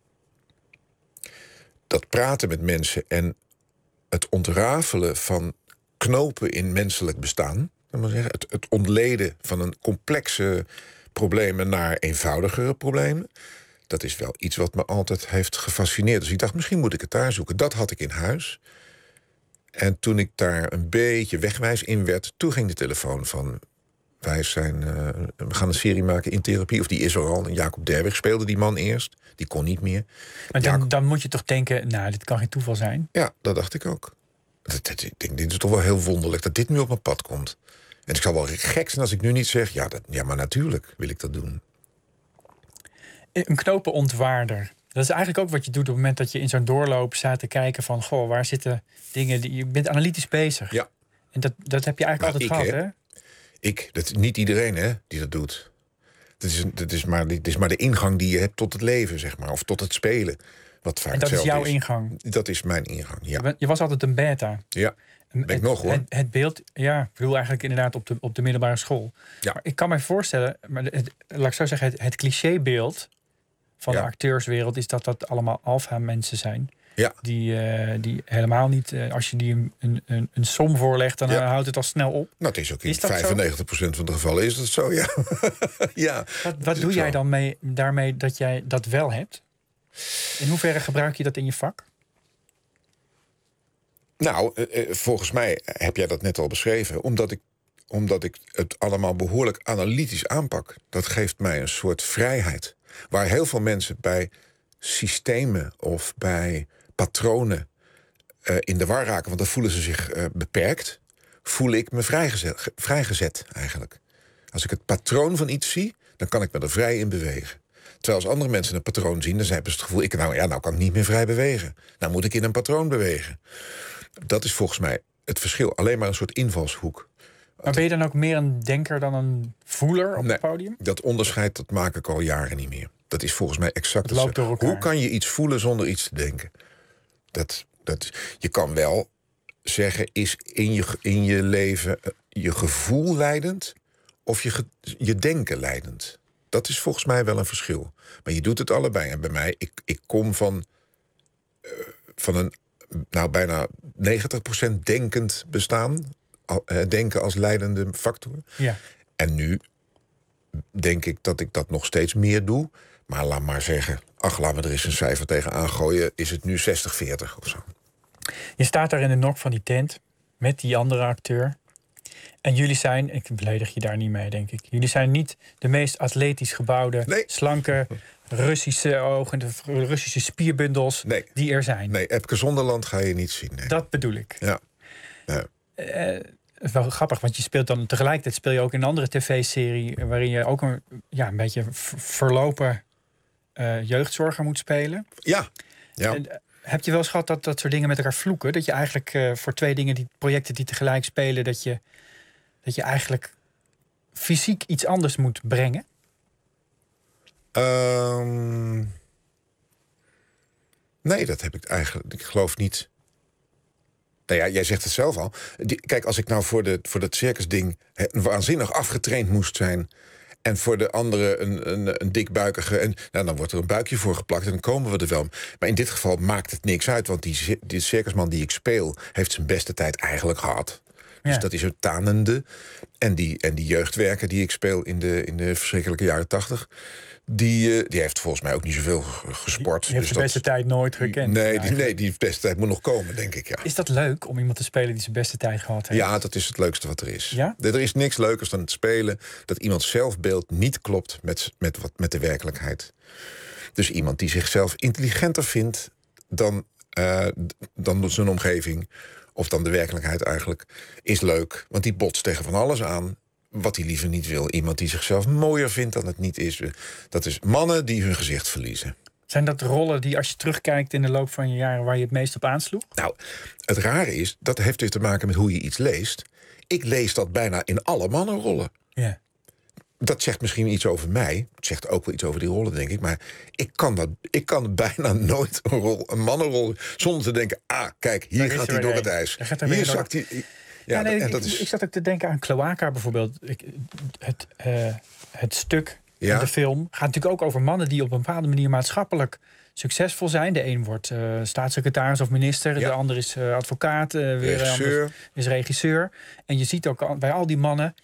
dat praten met mensen en het ontrafelen van knopen in menselijk bestaan... laat maar zeggen, het, het ontleden van een complexe problemen naar eenvoudigere problemen... dat is wel iets wat me altijd heeft gefascineerd. Dus ik dacht, misschien moet ik het daar zoeken. Dat had ik in huis. En toen ik daar een beetje wegwijs in werd... toen ging de telefoon van... wij zijn, uh, we gaan een serie maken in therapie. Of die is er al. En Jacob Derwig speelde die man eerst. Die kon niet meer. Maar dan, Jacob- dan moet je toch denken, nou, dit kan geen toeval zijn. Ja, dat dacht ik ook. Dat, dat- ik denk, dit is toch wel heel wonderlijk dat dit nu op mijn pad komt. En ik zal wel gek zijn als ik nu niet zeg... ja, dat, ja, maar natuurlijk wil ik dat doen. Een knopenontwaarder. Dat is eigenlijk ook wat je doet op het moment dat je in zo'n doorloop staat te kijken van... goh, waar zitten dingen... Die, je bent analytisch bezig. Ja. En dat, dat heb je eigenlijk Maar altijd ik, gehad, hè? Ik, dat, niet iedereen hè, die dat doet. Dat is, dat is maar, dit is maar de ingang die je hebt tot het leven, zeg maar. Of tot het spelen. Wat vaak En dat is hetzelfde jouw ingang. Dat is mijn ingang, ja. Je, bent- je was altijd een beta. Ja, ben ik het, nog, hoor. Het, het beeld, ja, ik bedoel eigenlijk inderdaad op de, op de middelbare school. Ja. Maar ik kan me voorstellen, maar het, laat ik zo zeggen... het, het clichébeeld van Ja. de acteurswereld... is dat dat allemaal alfa-mensen zijn. Ja. Die, uh, die helemaal niet... Uh, als je die een, een, een som voorlegt, dan Ja. uh, houdt het al snel op. Nou, het is ook in Is dat zo? vijfennegentig procent van de gevallen is dat zo, ja. ja. Wat, wat doe jij dan mee, daarmee dat jij dat wel hebt? In hoeverre gebruik je dat in je vak? Nou, eh, volgens mij heb jij dat net al beschreven. Omdat ik, omdat ik het allemaal behoorlijk analytisch aanpak. Dat geeft mij een soort vrijheid. Waar heel veel mensen bij systemen of bij patronen uh, in de war raken... want dan voelen ze zich uh, beperkt... voel ik me vrijgezet, vrijgezet eigenlijk. Als ik het patroon van iets zie, dan kan ik me er vrij in bewegen. Terwijl als andere mensen een patroon zien... dan hebben ze het gevoel, ik, nou, ja, nou kan ik niet meer vrij bewegen. Nou moet ik in een patroon bewegen. Dat is volgens mij het verschil. Alleen maar een soort invalshoek. Maar ben je dan ook meer een denker dan een voeler op Nee, het podium? Dat onderscheid dat maak ik al jaren niet meer. Dat is volgens mij exact Het loopt door elkaar. Hoe kan je iets voelen zonder iets te denken? Dat, dat, je kan wel zeggen, is in je, in je leven je gevoel leidend... of je, ge, je denken leidend? Dat is volgens mij wel een verschil. Maar je doet het allebei. En bij mij, ik, ik kom van, uh, van een nou, bijna negentig procent denkend bestaan... denken als leidende factor. Ja. En nu denk ik dat ik dat nog steeds meer doe. Maar laat maar zeggen, ach, laten we er eens een cijfer tegen aangooien... is het nu zestig veertig of zo. Je staat daar in de nok van die tent met die andere acteur. En jullie zijn, ik beledig je daar niet mee, denk ik... jullie zijn niet de meest atletisch gebouwde, nee. slanke... Russische ogen, de Russische spierbundels nee. die er zijn. Nee, Epke Zonderland ga je niet zien. Nee. Dat bedoel ik. Ja. ja. Uh, het is wel grappig, want je speelt dan tegelijkertijd speel je ook in een andere tv-serie... waarin je ook een, ja, een beetje verlopen uh, jeugdzorger moet spelen. Ja. ja. Uh, heb je wel eens gehad dat dat soort dingen met elkaar vloeken? Dat je eigenlijk uh, voor twee dingen, die projecten die tegelijk spelen... dat je, dat je eigenlijk fysiek iets anders moet brengen? Um, nee, dat heb ik eigenlijk... Ik geloof niet... Nou ja, jij zegt het zelf al. Die, kijk, als ik nou voor, de, voor dat circusding... waanzinnig afgetraind moest zijn... en voor de andere een, een, een dikbuikige... En, nou, dan wordt er een buikje voor geplakt en dan komen we er wel. Maar in dit geval maakt het niks uit... want die, die circusman die ik speel... heeft zijn beste tijd eigenlijk gehad. Dus ja. dat is een tanende. En die, en die jeugdwerker die ik speel in de, in de verschrikkelijke jaren tachtig... Die, uh, die heeft volgens mij ook niet zoveel gesport. Die heeft dus de beste dat, tijd nooit gekend. Nee die, nee, die beste tijd moet nog komen, denk ik, ja. Is dat leuk om iemand te spelen die zijn beste tijd gehad heeft? Ja, dat is het leukste wat er is. Ja? Er is niks leukers dan het spelen... dat iemands zelfbeeld niet klopt met, met, wat, met de werkelijkheid. Dus iemand die zichzelf intelligenter vindt... dan, uh, dan zijn omgeving, of dan de werkelijkheid eigenlijk... is leuk, want die botst tegen van alles aan... wat hij liever niet wil. Iemand die zichzelf mooier vindt dan het niet is. Dat is mannen die hun gezicht verliezen. Zijn dat rollen die, als je terugkijkt in de loop van je jaren... waar je het meest op aansloeg? Nou, het rare is, dat heeft weer te maken met hoe je iets leest. Ik lees dat bijna in alle mannenrollen. Ja. Dat zegt misschien iets over mij. Het zegt ook wel iets over die rollen, denk ik. Maar ik kan, dat, ik kan bijna nooit een, rol, een mannenrol... zonder te denken, ah, kijk, hier gaat hij door het ijs. Hier zakt hij... Ja, ja, nee, en ik, dat is... ik zat ook te denken aan Cloaca bijvoorbeeld. Ik, het, uh, het stuk ja? in de film gaat natuurlijk ook over mannen... die op een bepaalde manier maatschappelijk succesvol zijn. De een wordt uh, staatssecretaris of minister. Ja. De ander is uh, advocaat. Uh, weer regisseur. Ander is regisseur. En je ziet ook bij al die mannen...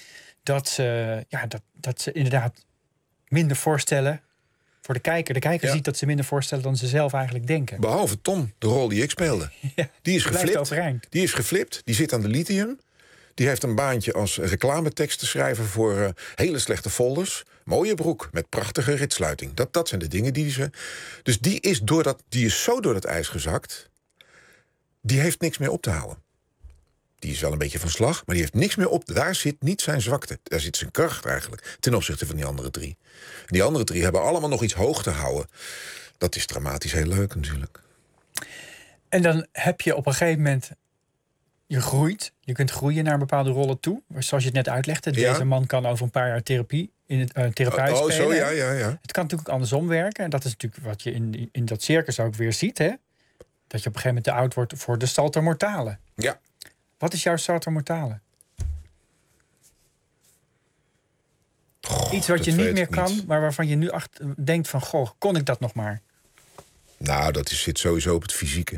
dat ze, ja, dat, dat ze inderdaad minder voorstellen... voor de kijker. De kijker ja. ziet dat ze minder voorstellen dan ze zelf eigenlijk denken. Behalve Tom, de rol die ik speelde. Ja, die is geflipt. Die is geflipt. Die zit aan de lithium. Die heeft een baantje als reclametekstenschrijver voor uh, hele slechte folders. Mooie broek met prachtige ritsluiting. Dat, dat zijn de dingen die ze... Dus die is, door dat, die is zo door het ijs gezakt... die heeft niks meer op te halen. die is wel een beetje van slag, maar die heeft niks meer op. Daar zit niet zijn zwakte. Daar zit zijn kracht eigenlijk, ten opzichte van die andere drie. En die andere drie hebben allemaal nog iets hoog te houden. Dat is dramatisch heel leuk natuurlijk. En dan heb je op een gegeven moment... Je groeit, je kunt groeien naar bepaalde rollen toe. Zoals je het net uitlegde. Deze Ja. man kan over een paar jaar therapie in het uh, therapeut Oh, spelen. zo, ja, ja, ja. Het kan natuurlijk andersom werken. En dat is natuurlijk wat je in, in dat circus ook weer ziet. Hè? Dat je op een gegeven moment te oud wordt voor de salto mortale. Ja. Wat is jouw salto mortale? Goh, Iets wat je dat niet weet meer ik kan, niet. maar waarvan je nu achter, denkt van... goh, kon ik dat nog maar? Nou, dat is, zit sowieso op het fysieke.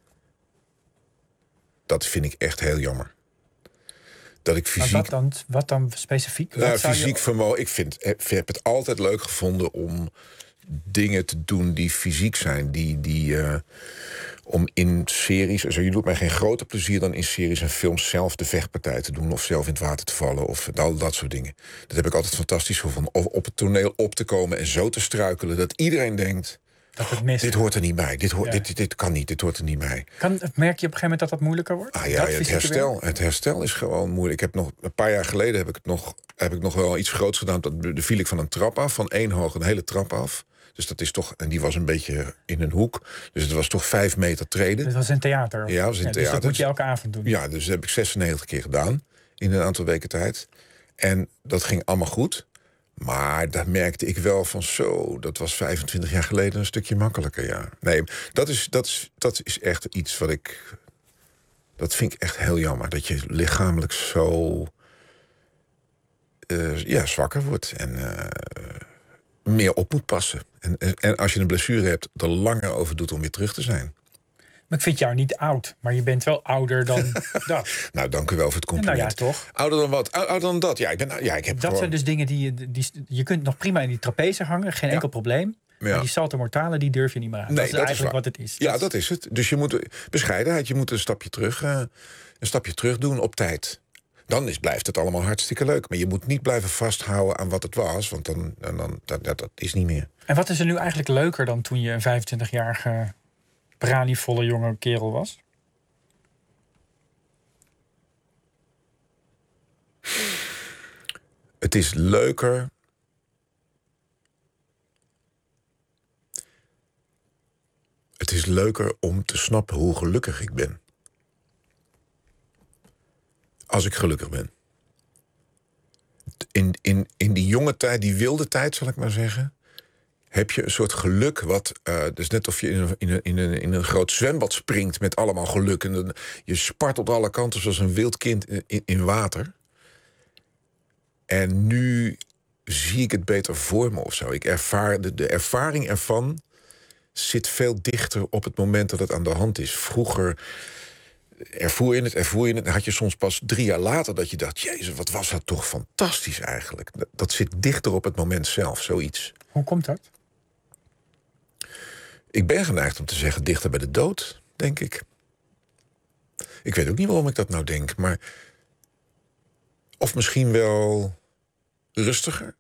Dat vind ik echt heel jammer. Dat ik fysiek... Maar wat dan, wat dan specifiek? Nou, Wat zou je- fysiek vermogen. Ik vind, ik heb het altijd leuk gevonden om dingen te doen die fysiek zijn. Die, die, uh, om in series... Also, je doet mij geen groter plezier dan in series en films zelf de vechtpartij te doen. Of zelf in het water te vallen. Of al dat soort dingen. Dat heb ik altijd fantastisch gevonden. Of op het toneel op te komen en zo te struikelen dat iedereen denkt... Dat het mis. Dit hoort er niet bij. Dit, hoort, Ja. dit, dit, dit kan niet. Dit hoort er niet bij. Kan, merk je op een gegeven moment dat dat moeilijker wordt? Ah ja, Dat het fysieke herstel, werk? het herstel is gewoon moeilijk. Ik heb nog een paar jaar geleden heb ik het nog, heb ik nog wel iets groots gedaan. Dat de viel ik van een trap af, van één hoog een hele trap af. Dus dat is toch, en die was een beetje in een hoek. Dus het was toch vijf meter treden. Dat was in theater? Ja, dat was in Dus theater. dat moet je elke avond doen? Ja, dus dat heb ik zesennegentig keer gedaan in een aantal weken tijd. En dat ging allemaal goed. Maar daar merkte ik wel van zo, dat was vijfentwintig jaar geleden een stukje makkelijker, ja. Nee, dat is, dat is, dat is echt iets wat ik... Dat vind ik echt heel jammer, dat je lichamelijk zo... Uh, ja, zwakker wordt en uh, meer op moet passen. En, en als je een blessure hebt, er langer over doet om weer terug te zijn. Maar ik vind jou niet oud, maar je bent wel ouder dan dat. Nou, dank u wel voor het compliment. Nou ja, toch? Ouder dan wat? Ouder dan dat? Ja, ik, ben, ja, ik heb Dat gewoon... zijn dus dingen die je... Die, je kunt nog prima in die trapeze hangen, geen Ja. enkel probleem. Ja. Maar die salto mortale, die durf je niet meer aan. Nee, dat is dat is eigenlijk waar. wat het is. Ja, dat, dat is het. Dus je moet bescheidenheid, je moet een stapje terug, uh, een stapje terug doen op tijd. Dan is, blijft het allemaal hartstikke leuk. Maar je moet niet blijven vasthouden aan wat het was, want dan, dan, dan dat, dat, dat is niet meer. En wat is er nu eigenlijk leuker dan toen je een vijfentwintigjarige branivolle jonge kerel was? Het is leuker. Het is leuker om te snappen hoe gelukkig ik ben. Als ik gelukkig ben. In, in, in die jonge tijd, die wilde tijd, zal ik maar zeggen, heb je een soort geluk wat... Uh, dus net of je in een, in, een, in, een, in een groot zwembad springt met allemaal geluk. En dan, je spartelt alle kanten zoals een wild kind in, in, in water. En nu zie ik het beter voor me of zo. Ik ervaar de, de ervaring ervan zit veel dichter op het moment dat het aan de hand is. Vroeger ervoer je het, ervoer je het. Dan had je soms pas drie jaar later dat je dacht... Jezus, wat was dat toch fantastisch eigenlijk. Dat, dat zit dichter op het moment zelf, zoiets. Hoe komt dat? Ik ben geneigd om te zeggen dichter bij de dood, denk ik. Ik weet ook niet waarom ik dat nou denk, maar... Of misschien wel rustiger.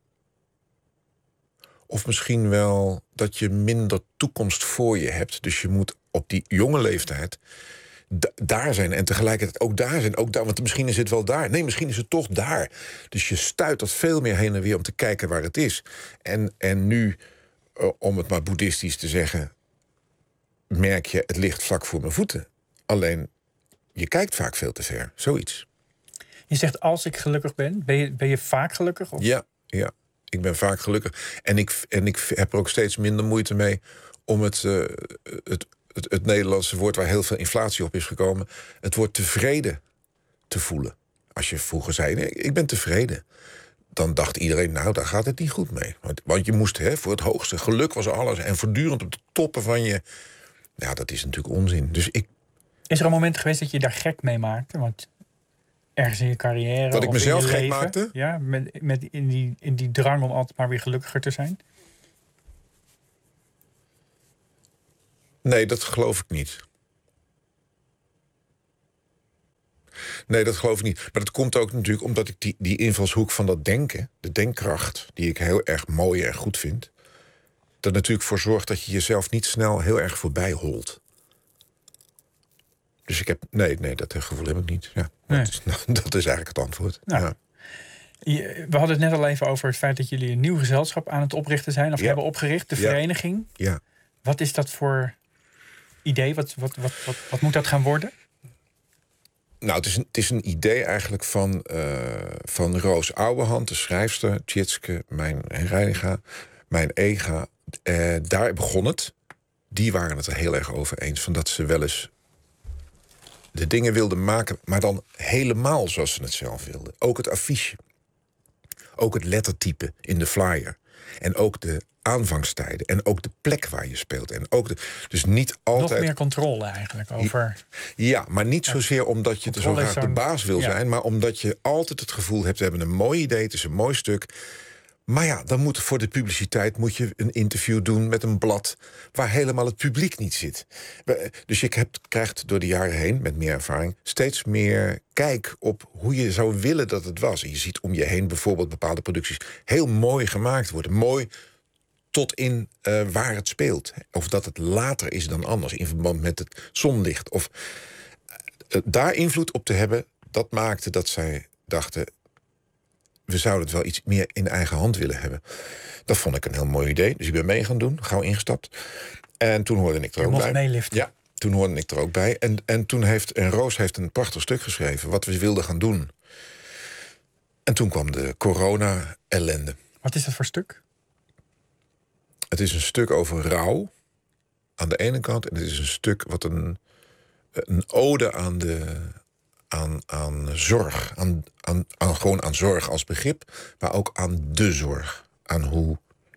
Of misschien wel dat je minder toekomst voor je hebt. Dus je moet op die jonge leeftijd d- daar zijn. En tegelijkertijd ook daar zijn. Ook daar, want misschien is het wel daar. Nee, misschien is het toch daar. Dus je stuit dat veel meer heen en weer om te kijken waar het is. En, en nu, uh, om het maar boeddhistisch te zeggen... merk je, het ligt vlak voor mijn voeten. Alleen, je kijkt vaak veel te ver. Zoiets. Je zegt als ik gelukkig ben. Ben je, ben je vaak gelukkig? Of? Ja, ja, ik ben vaak gelukkig. En ik, en ik heb er ook steeds minder moeite mee om het, uh, het, het, het Nederlandse woord waar heel veel inflatie op is gekomen, het woord tevreden te voelen. Als je vroeger zei, nee, ik ben tevreden. Dan dacht iedereen, nou, daar gaat het niet goed mee. Want, want je moest hè, voor het hoogste. Geluk was alles. En voortdurend op de toppen van je... Ja, dat is natuurlijk onzin. Dus ik... Is er een moment geweest dat je daar gek mee maakte? Want ergens in je carrière... Dat ik of mezelf in je gek leven, maakte? Ja, met, met in, die, in die drang om altijd maar weer gelukkiger te zijn? Nee, dat geloof ik niet. Nee, dat geloof ik niet. Maar dat komt ook natuurlijk omdat ik die, die invalshoek van dat denken... de denkkracht, die ik heel erg mooi en goed vind... er natuurlijk voor zorgt dat je jezelf niet snel heel erg voorbij holt. Dus ik heb... Nee, nee, dat gevoel heb ik niet. Ja, Nee. Dat, is, dat is eigenlijk het antwoord. Nou. Ja. Je, we hadden het net al even over het feit dat jullie een nieuw gezelschap aan het oprichten zijn. Of Ja. hebben opgericht, de Ja. vereniging. Ja. Wat is dat voor idee? Wat, wat, wat, wat, wat moet dat gaan worden? Nou, het is een, het is een idee eigenlijk van, uh, van Roos Ouwehand, de schrijfster, Tjitske, mijn Reiniga, mijn Ega. Uh, daar begon het. Die waren het er heel erg over eens van dat ze wel eens de dingen wilden maken, maar dan helemaal zoals ze het zelf wilden. Ook het affiche. Ook het lettertype in de flyer. En ook de aanvangstijden. En ook de plek waar je speelt. En ook de, dus niet altijd... Nog meer controle eigenlijk over... Ja, maar niet zozeer omdat je er zo Controle is graag de zo'n- baas wil ja. zijn, maar omdat je altijd het gevoel hebt, we hebben een mooi idee, het is een mooi stuk. Maar ja, dan moet voor de publiciteit moet je een interview doen met een blad waar helemaal het publiek niet zit. We- Dus je hebt, krijgt door de jaren heen, met meer ervaring, steeds meer kijk op hoe je zou willen dat het was. En je ziet om je heen bijvoorbeeld bepaalde producties heel mooi gemaakt worden. Mooi tot in uh, waar het speelt. Of dat het later is dan anders in verband met het zonlicht. Of uh, daar invloed op te hebben, dat maakte dat zij dachten, we zouden het wel iets meer in eigen hand willen hebben. Dat vond ik een heel mooi idee. Dus ik ben mee gaan doen, gauw ingestapt. En toen hoorde ik er Je ook mocht bij. meeliften. Ja, toen hoorde ik er ook bij. En, en toen heeft en Roos heeft een prachtig stuk geschreven wat we wilden gaan doen. En toen kwam de corona-ellende. Wat is dat voor stuk? Het is een stuk over rouw aan de ene kant. En het is een stuk wat een, een ode aan de aan, aan zorg. Aan, aan, aan, gewoon aan zorg als begrip, maar ook aan de zorg. Aan hoe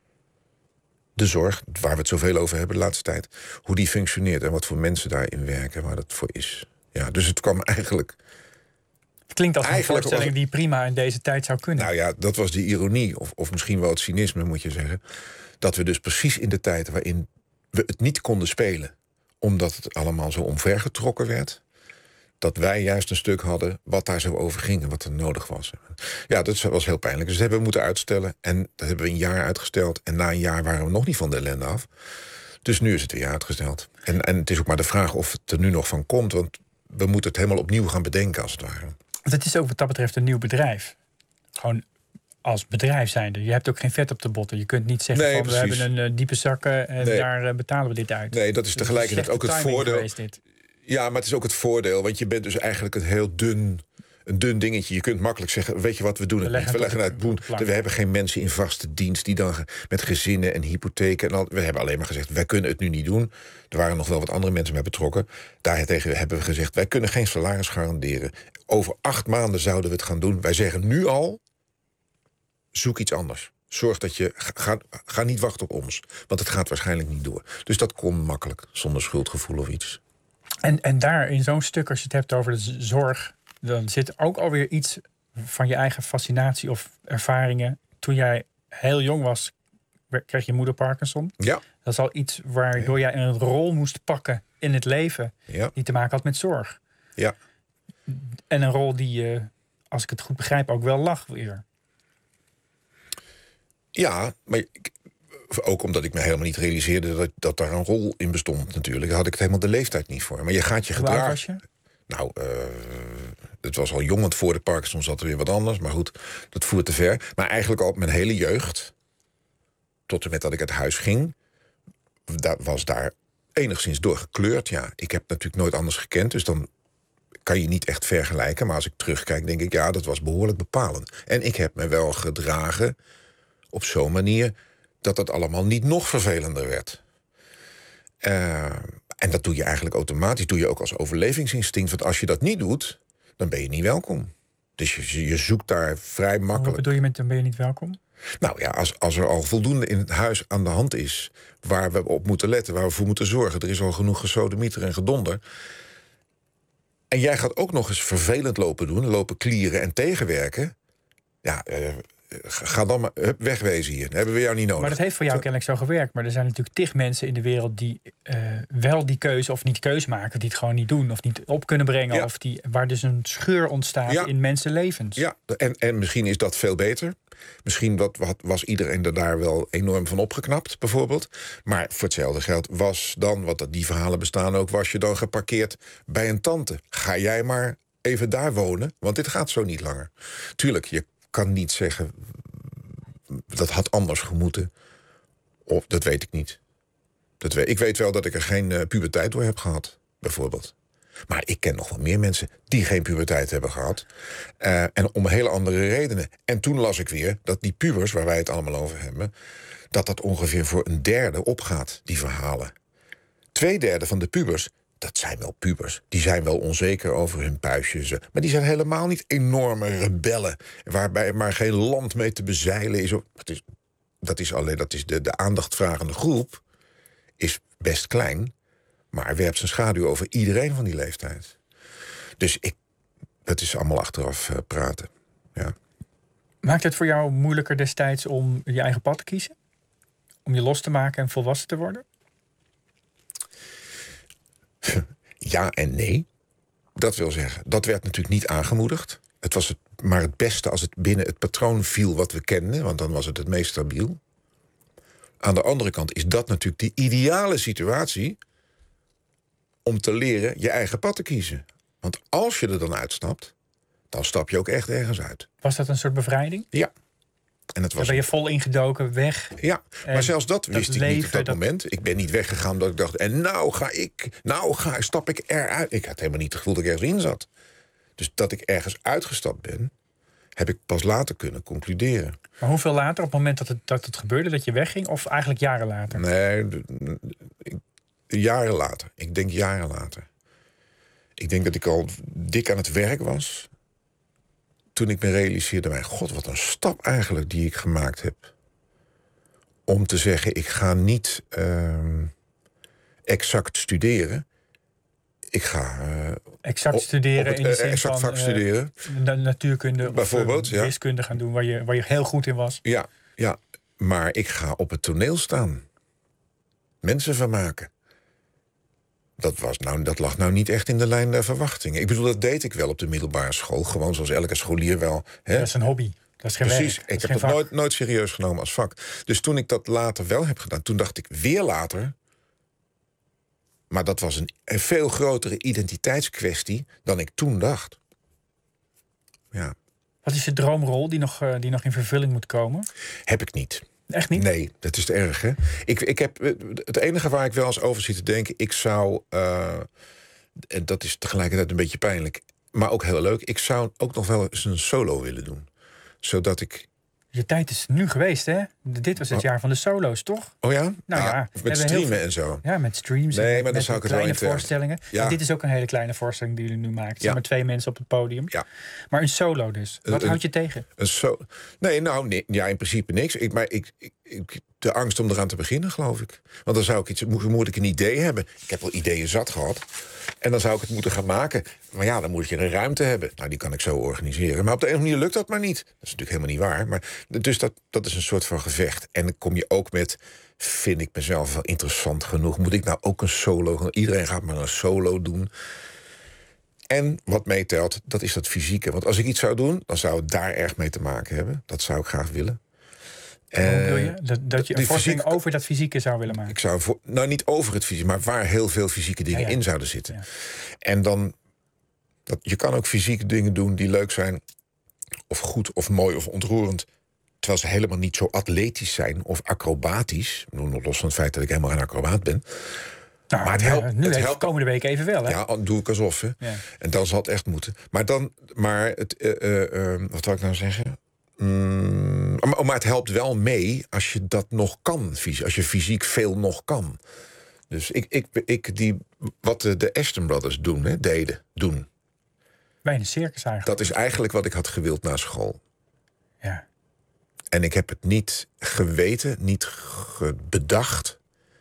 de zorg, waar we het zoveel over hebben de laatste tijd, hoe die functioneert en wat voor mensen daarin werken, waar dat voor is. Ja, dus het kwam eigenlijk. Het klinkt als een Eigenlijk voorstelling was die prima in deze tijd zou kunnen. Nou ja, dat was de ironie, of, of misschien wel het cynisme, moet je zeggen. Dat we dus precies in de tijd waarin we het niet konden spelen, omdat het allemaal zo omvergetrokken werd, dat wij juist een stuk hadden wat daar zo over ging en wat er nodig was. Ja, dat was heel pijnlijk. Dus dat hebben we moeten uitstellen. En dat hebben we een jaar uitgesteld. En na een jaar waren we nog niet van de ellende af. Dus nu is het weer uitgesteld. En, en het is ook maar de vraag of het er nu nog van komt. Want we moeten het helemaal opnieuw gaan bedenken, als het ware. Want het is ook wat dat betreft een nieuw bedrijf. Gewoon als bedrijf zijnde. Je hebt ook geen vet op de botten. Je kunt niet zeggen Nee, van we precies. hebben een uh, diepe zakken en Nee. daar uh, betalen we dit uit. Nee, dat is Dus tegelijkertijd het is ook het slechte timing voordeel. geweest, dit. Ja, maar het is ook het voordeel. Want je bent dus eigenlijk een heel dun, een dun dingetje. Je kunt makkelijk zeggen, weet je wat, we doen het We niet. We leggen leggen het het op boen. de plank. We hebben geen mensen in vaste dienst die dan ge- met gezinnen en hypotheken. En al, we hebben alleen maar gezegd, wij kunnen het nu niet doen. Er waren nog wel wat andere mensen bij betrokken. Daartegen hebben we gezegd, wij kunnen geen salaris garanderen. Over acht maanden zouden we het gaan doen. Wij zeggen nu al, zoek iets anders. Zorg dat je, ga, ga niet wachten op ons. Want het gaat waarschijnlijk niet door. Dus dat kon makkelijk, zonder schuldgevoel of iets. En, en daar in zo'n stuk, als je het hebt over de z- zorg, dan zit ook alweer iets van je eigen fascinatie of ervaringen. Toen jij heel jong was, wer- kreeg je moeder Parkinson. Ja, Dat is al iets waardoor jij een rol moest pakken in het leven ja, die te maken had met zorg. ja. En een rol die je, als ik het goed begrijp, ook wel lag weer. Ja, maar ik- ook omdat ik me helemaal niet realiseerde dat, dat daar een rol in bestond natuurlijk. Daar had ik het helemaal de leeftijd niet voor. Maar je gaat je Hoe oud gedragen. was je? Nou, uh, het was al jong, want voor de Parkinson zat er weer wat anders. Maar goed, dat voert te ver. Maar eigenlijk al mijn hele jeugd, tot en met dat ik uit huis ging, da- was daar enigszins door gekleurd. Ja, ik heb natuurlijk nooit anders gekend, dus dan kan je niet echt vergelijken. Maar als ik terugkijk, denk ik, ja, dat was behoorlijk bepalend. En ik heb me wel gedragen op zo'n manier dat het allemaal niet nog vervelender werd. Uh, en dat doe je eigenlijk automatisch. Doe je ook als overlevingsinstinct. Want als je dat niet doet, dan ben je niet welkom. Dus je, je zoekt daar vrij Wat makkelijk. bedoel je met dan ben je niet welkom? Nou ja, als, als er al voldoende in het huis aan de hand is waar we op moeten letten, waar we voor moeten zorgen. Er is al genoeg gesodemieter en gedonder. En jij gaat ook nog eens vervelend lopen doen, lopen klieren en tegenwerken. Ja, uh, ga dan maar hup, wegwezen hier. Dan hebben we jou niet nodig. Maar dat heeft voor jou kennelijk zo gewerkt. Maar er zijn natuurlijk tig mensen in de wereld die uh, wel die keuze of niet keuze maken, die het gewoon niet doen of niet op kunnen brengen. Ja. Of die, waar dus een scheur ontstaat Ja. in mensenlevens. Ja, en, en misschien is dat veel beter. Misschien wat, wat, was iedereen er daar wel enorm van opgeknapt, bijvoorbeeld. Maar voor hetzelfde geld was dan, wat die verhalen bestaan ook, was je dan geparkeerd bij een tante. Ga jij maar even daar wonen, want dit gaat zo niet langer. Tuurlijk, je kan niet zeggen, dat had anders gemoeten. Of, dat weet ik niet. Dat weet, ik weet wel dat ik er geen uh, puberteit door heb gehad, bijvoorbeeld. Maar ik ken nog wel meer mensen die geen puberteit hebben gehad. Uh, en om hele andere redenen. En toen las ik weer dat die pubers, waar wij het allemaal over hebben, dat dat ongeveer voor een derde opgaat, die verhalen. Twee derde van de pubers, dat zijn wel pubers. Die zijn wel onzeker over hun puistjes. Maar die zijn helemaal niet enorme rebellen, waarbij maar geen land mee te bezeilen is. Dat is, dat is alleen dat is de, de aandachtvragende groep is best klein, maar werpt zijn schaduw over iedereen van die leeftijd. Dus ik, dat is allemaal achteraf uh, praten. Ja. Maakt het voor jou moeilijker destijds om je eigen pad te kiezen? Om je los te maken en volwassen te worden? Ja en nee. Dat wil zeggen, dat werd natuurlijk niet aangemoedigd. Het was het, maar het beste als het binnen het patroon viel wat we kenden, want dan was het het meest stabiel. Aan de andere kant is dat natuurlijk de ideale situatie om te leren je eigen pad te kiezen. Want als je er dan uitstapt, dan stap je ook echt ergens uit. Was dat een soort bevrijding? Ja. En het was dan ben je vol ingedoken, weg. Ja, maar zelfs dat wist dat ik leven, niet op dat, dat moment. Ik ben niet weggegaan omdat ik dacht, en nou ga ik, nou ga, stap ik eruit. Ik had helemaal niet het gevoel dat ik ergens in zat. Dus dat ik ergens uitgestapt ben, heb ik pas later kunnen concluderen. Maar hoeveel later, op het moment dat het, dat het gebeurde, dat je wegging? Of eigenlijk jaren later? Nee, jaren later. Ik denk jaren later. Ik denk dat ik al dik aan het werk was toen ik me realiseerde, mijn god, wat een stap eigenlijk die ik gemaakt heb. Om te zeggen, ik ga niet uh, exact studeren. Ik ga uh, exact studeren het, in de uh, zin exact van vak studeren. Uh, natuurkunde bijvoorbeeld, of uh, wiskunde ja. gaan doen, waar je, waar je heel goed in was. Ja, ja, maar ik ga op het toneel staan. Mensen vermaken. Dat, was nou, dat lag nou niet echt in de lijn der verwachtingen. Ik bedoel, dat deed ik wel op de middelbare school. Gewoon zoals elke scholier wel. Hè? Dat is een hobby. Dat is geen Precies, werk. ik heb het nooit, nooit serieus genomen als vak. Dus toen ik dat later wel heb gedaan, toen dacht ik weer later, maar dat was een, een veel grotere identiteitskwestie dan ik toen dacht. Ja. Wat is je droomrol die nog, uh, die nog in vervulling moet komen? Heb ik niet. Echt niet? Nee, dat is te erg, hè? Ik, ik heb, het enige waar ik wel eens over zit te denken, ik zou, uh, en dat is tegelijkertijd een beetje pijnlijk, maar ook heel leuk, ik zou ook nog wel eens een solo willen doen. Zodat ik... Je tijd is nu geweest, hè? Dit was het oh. jaar van de solo's, toch? Oh ja? Nou ah, ja. Met streamen veel... en zo. Ja, met streams. Nee, en maar dan met zou ik het kleine wel in voorstellingen. Ja. En dit is ook een hele kleine voorstelling die jullie nu maakt. Er zijn Ja. maar twee mensen op het podium. Ja. Maar een solo dus. Wat uh, houdt je tegen? Een so nee, nou, nee, ja, in principe niks. Ik, maar ik, ik, ik, de angst om eraan te beginnen, geloof ik. Want dan zou ik iets, moet, moet ik een idee hebben. Ik heb wel ideeën zat gehad. En dan zou ik het moeten gaan maken. Maar ja, dan moet je een ruimte hebben. Nou, die kan ik zo organiseren. Maar op de een of andere manier lukt dat maar niet. Dat is natuurlijk helemaal niet waar. Maar, dus dat, dat is een soort van gevecht. En dan kom je ook met, vind ik mezelf wel interessant genoeg. Moet ik nou ook een solo? Iedereen gaat maar een solo doen. En wat meetelt, dat is dat fysieke. Want als ik iets zou doen, dan zou het daar erg mee te maken hebben. Dat zou ik graag willen. Hoe wil je? Dat, dat je een voorstelling fysiek, over dat fysieke zou willen maken? Ik zou voor, nou, niet over het fysieke, maar waar heel veel fysieke dingen ja, ja. in zouden zitten. Ja. En dan, dat, je kan ook fysieke dingen doen die leuk zijn, of goed, of mooi, of ontroerend, terwijl ze helemaal niet zo atletisch zijn of acrobatisch. Nog los van het feit dat ik helemaal geen acrobaat ben. Nou, maar het helpt. Nu het heeft helpt. komende week even wel, hè? Ja, dan doe ik alsof. Hè. Ja. En dan zal het echt moeten. Maar dan, maar het, uh, uh, uh, wat wil ik nou zeggen? Mm, maar, maar het helpt wel mee als je dat nog kan, als je fysiek veel nog kan. Dus ik, ik, ik die, wat de, de Aston Brothers doen, hè, deden, doen. Bij een circus eigenlijk. Dat is eigenlijk wat ik had gewild na school. Ja. En ik heb het niet geweten, niet ge- bedacht.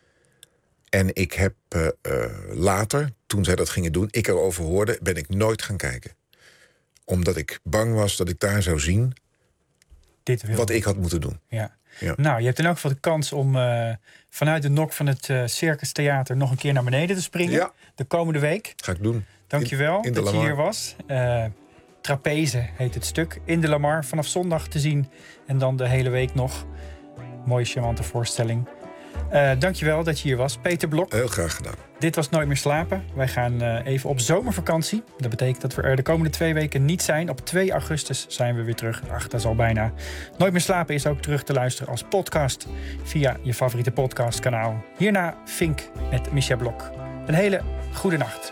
En ik heb uh, uh, later, toen zij dat gingen doen, ik erover hoorde, ben ik nooit gaan kijken. Omdat ik bang was dat ik daar zou zien Dit wil wat ik had moeten doen. Ja. Ja. Nou, je hebt in elk geval de kans om uh, vanuit de nok van het uh, Circus Theater nog een keer naar beneden te springen. Ja. De komende week. Ga ik doen. Dank je wel in, in dat je Lamar. hier was. Uh, Trapeze heet het stuk. In de Lamar vanaf zondag te zien. En dan de hele week nog. Mooie, charmante voorstelling. Uh, dankjewel dat je hier was, Peter Blok. Heel graag gedaan. Dit was Nooit meer slapen. Wij gaan uh, even op zomervakantie. Dat betekent dat we er de komende twee weken niet zijn. Op twee augustus zijn we weer terug. Ach, dat is al bijna. Nooit meer slapen is ook terug te luisteren als podcast via je favoriete podcastkanaal. Hierna Fink met Misja Blok. Een hele goede nacht.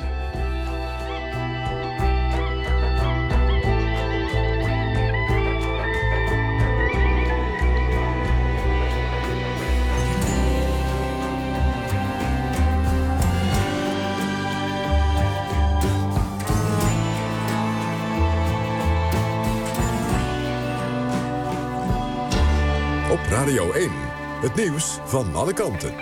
Op Radio één, het nieuws van alle kanten.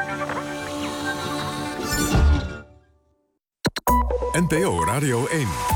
N P O Radio één.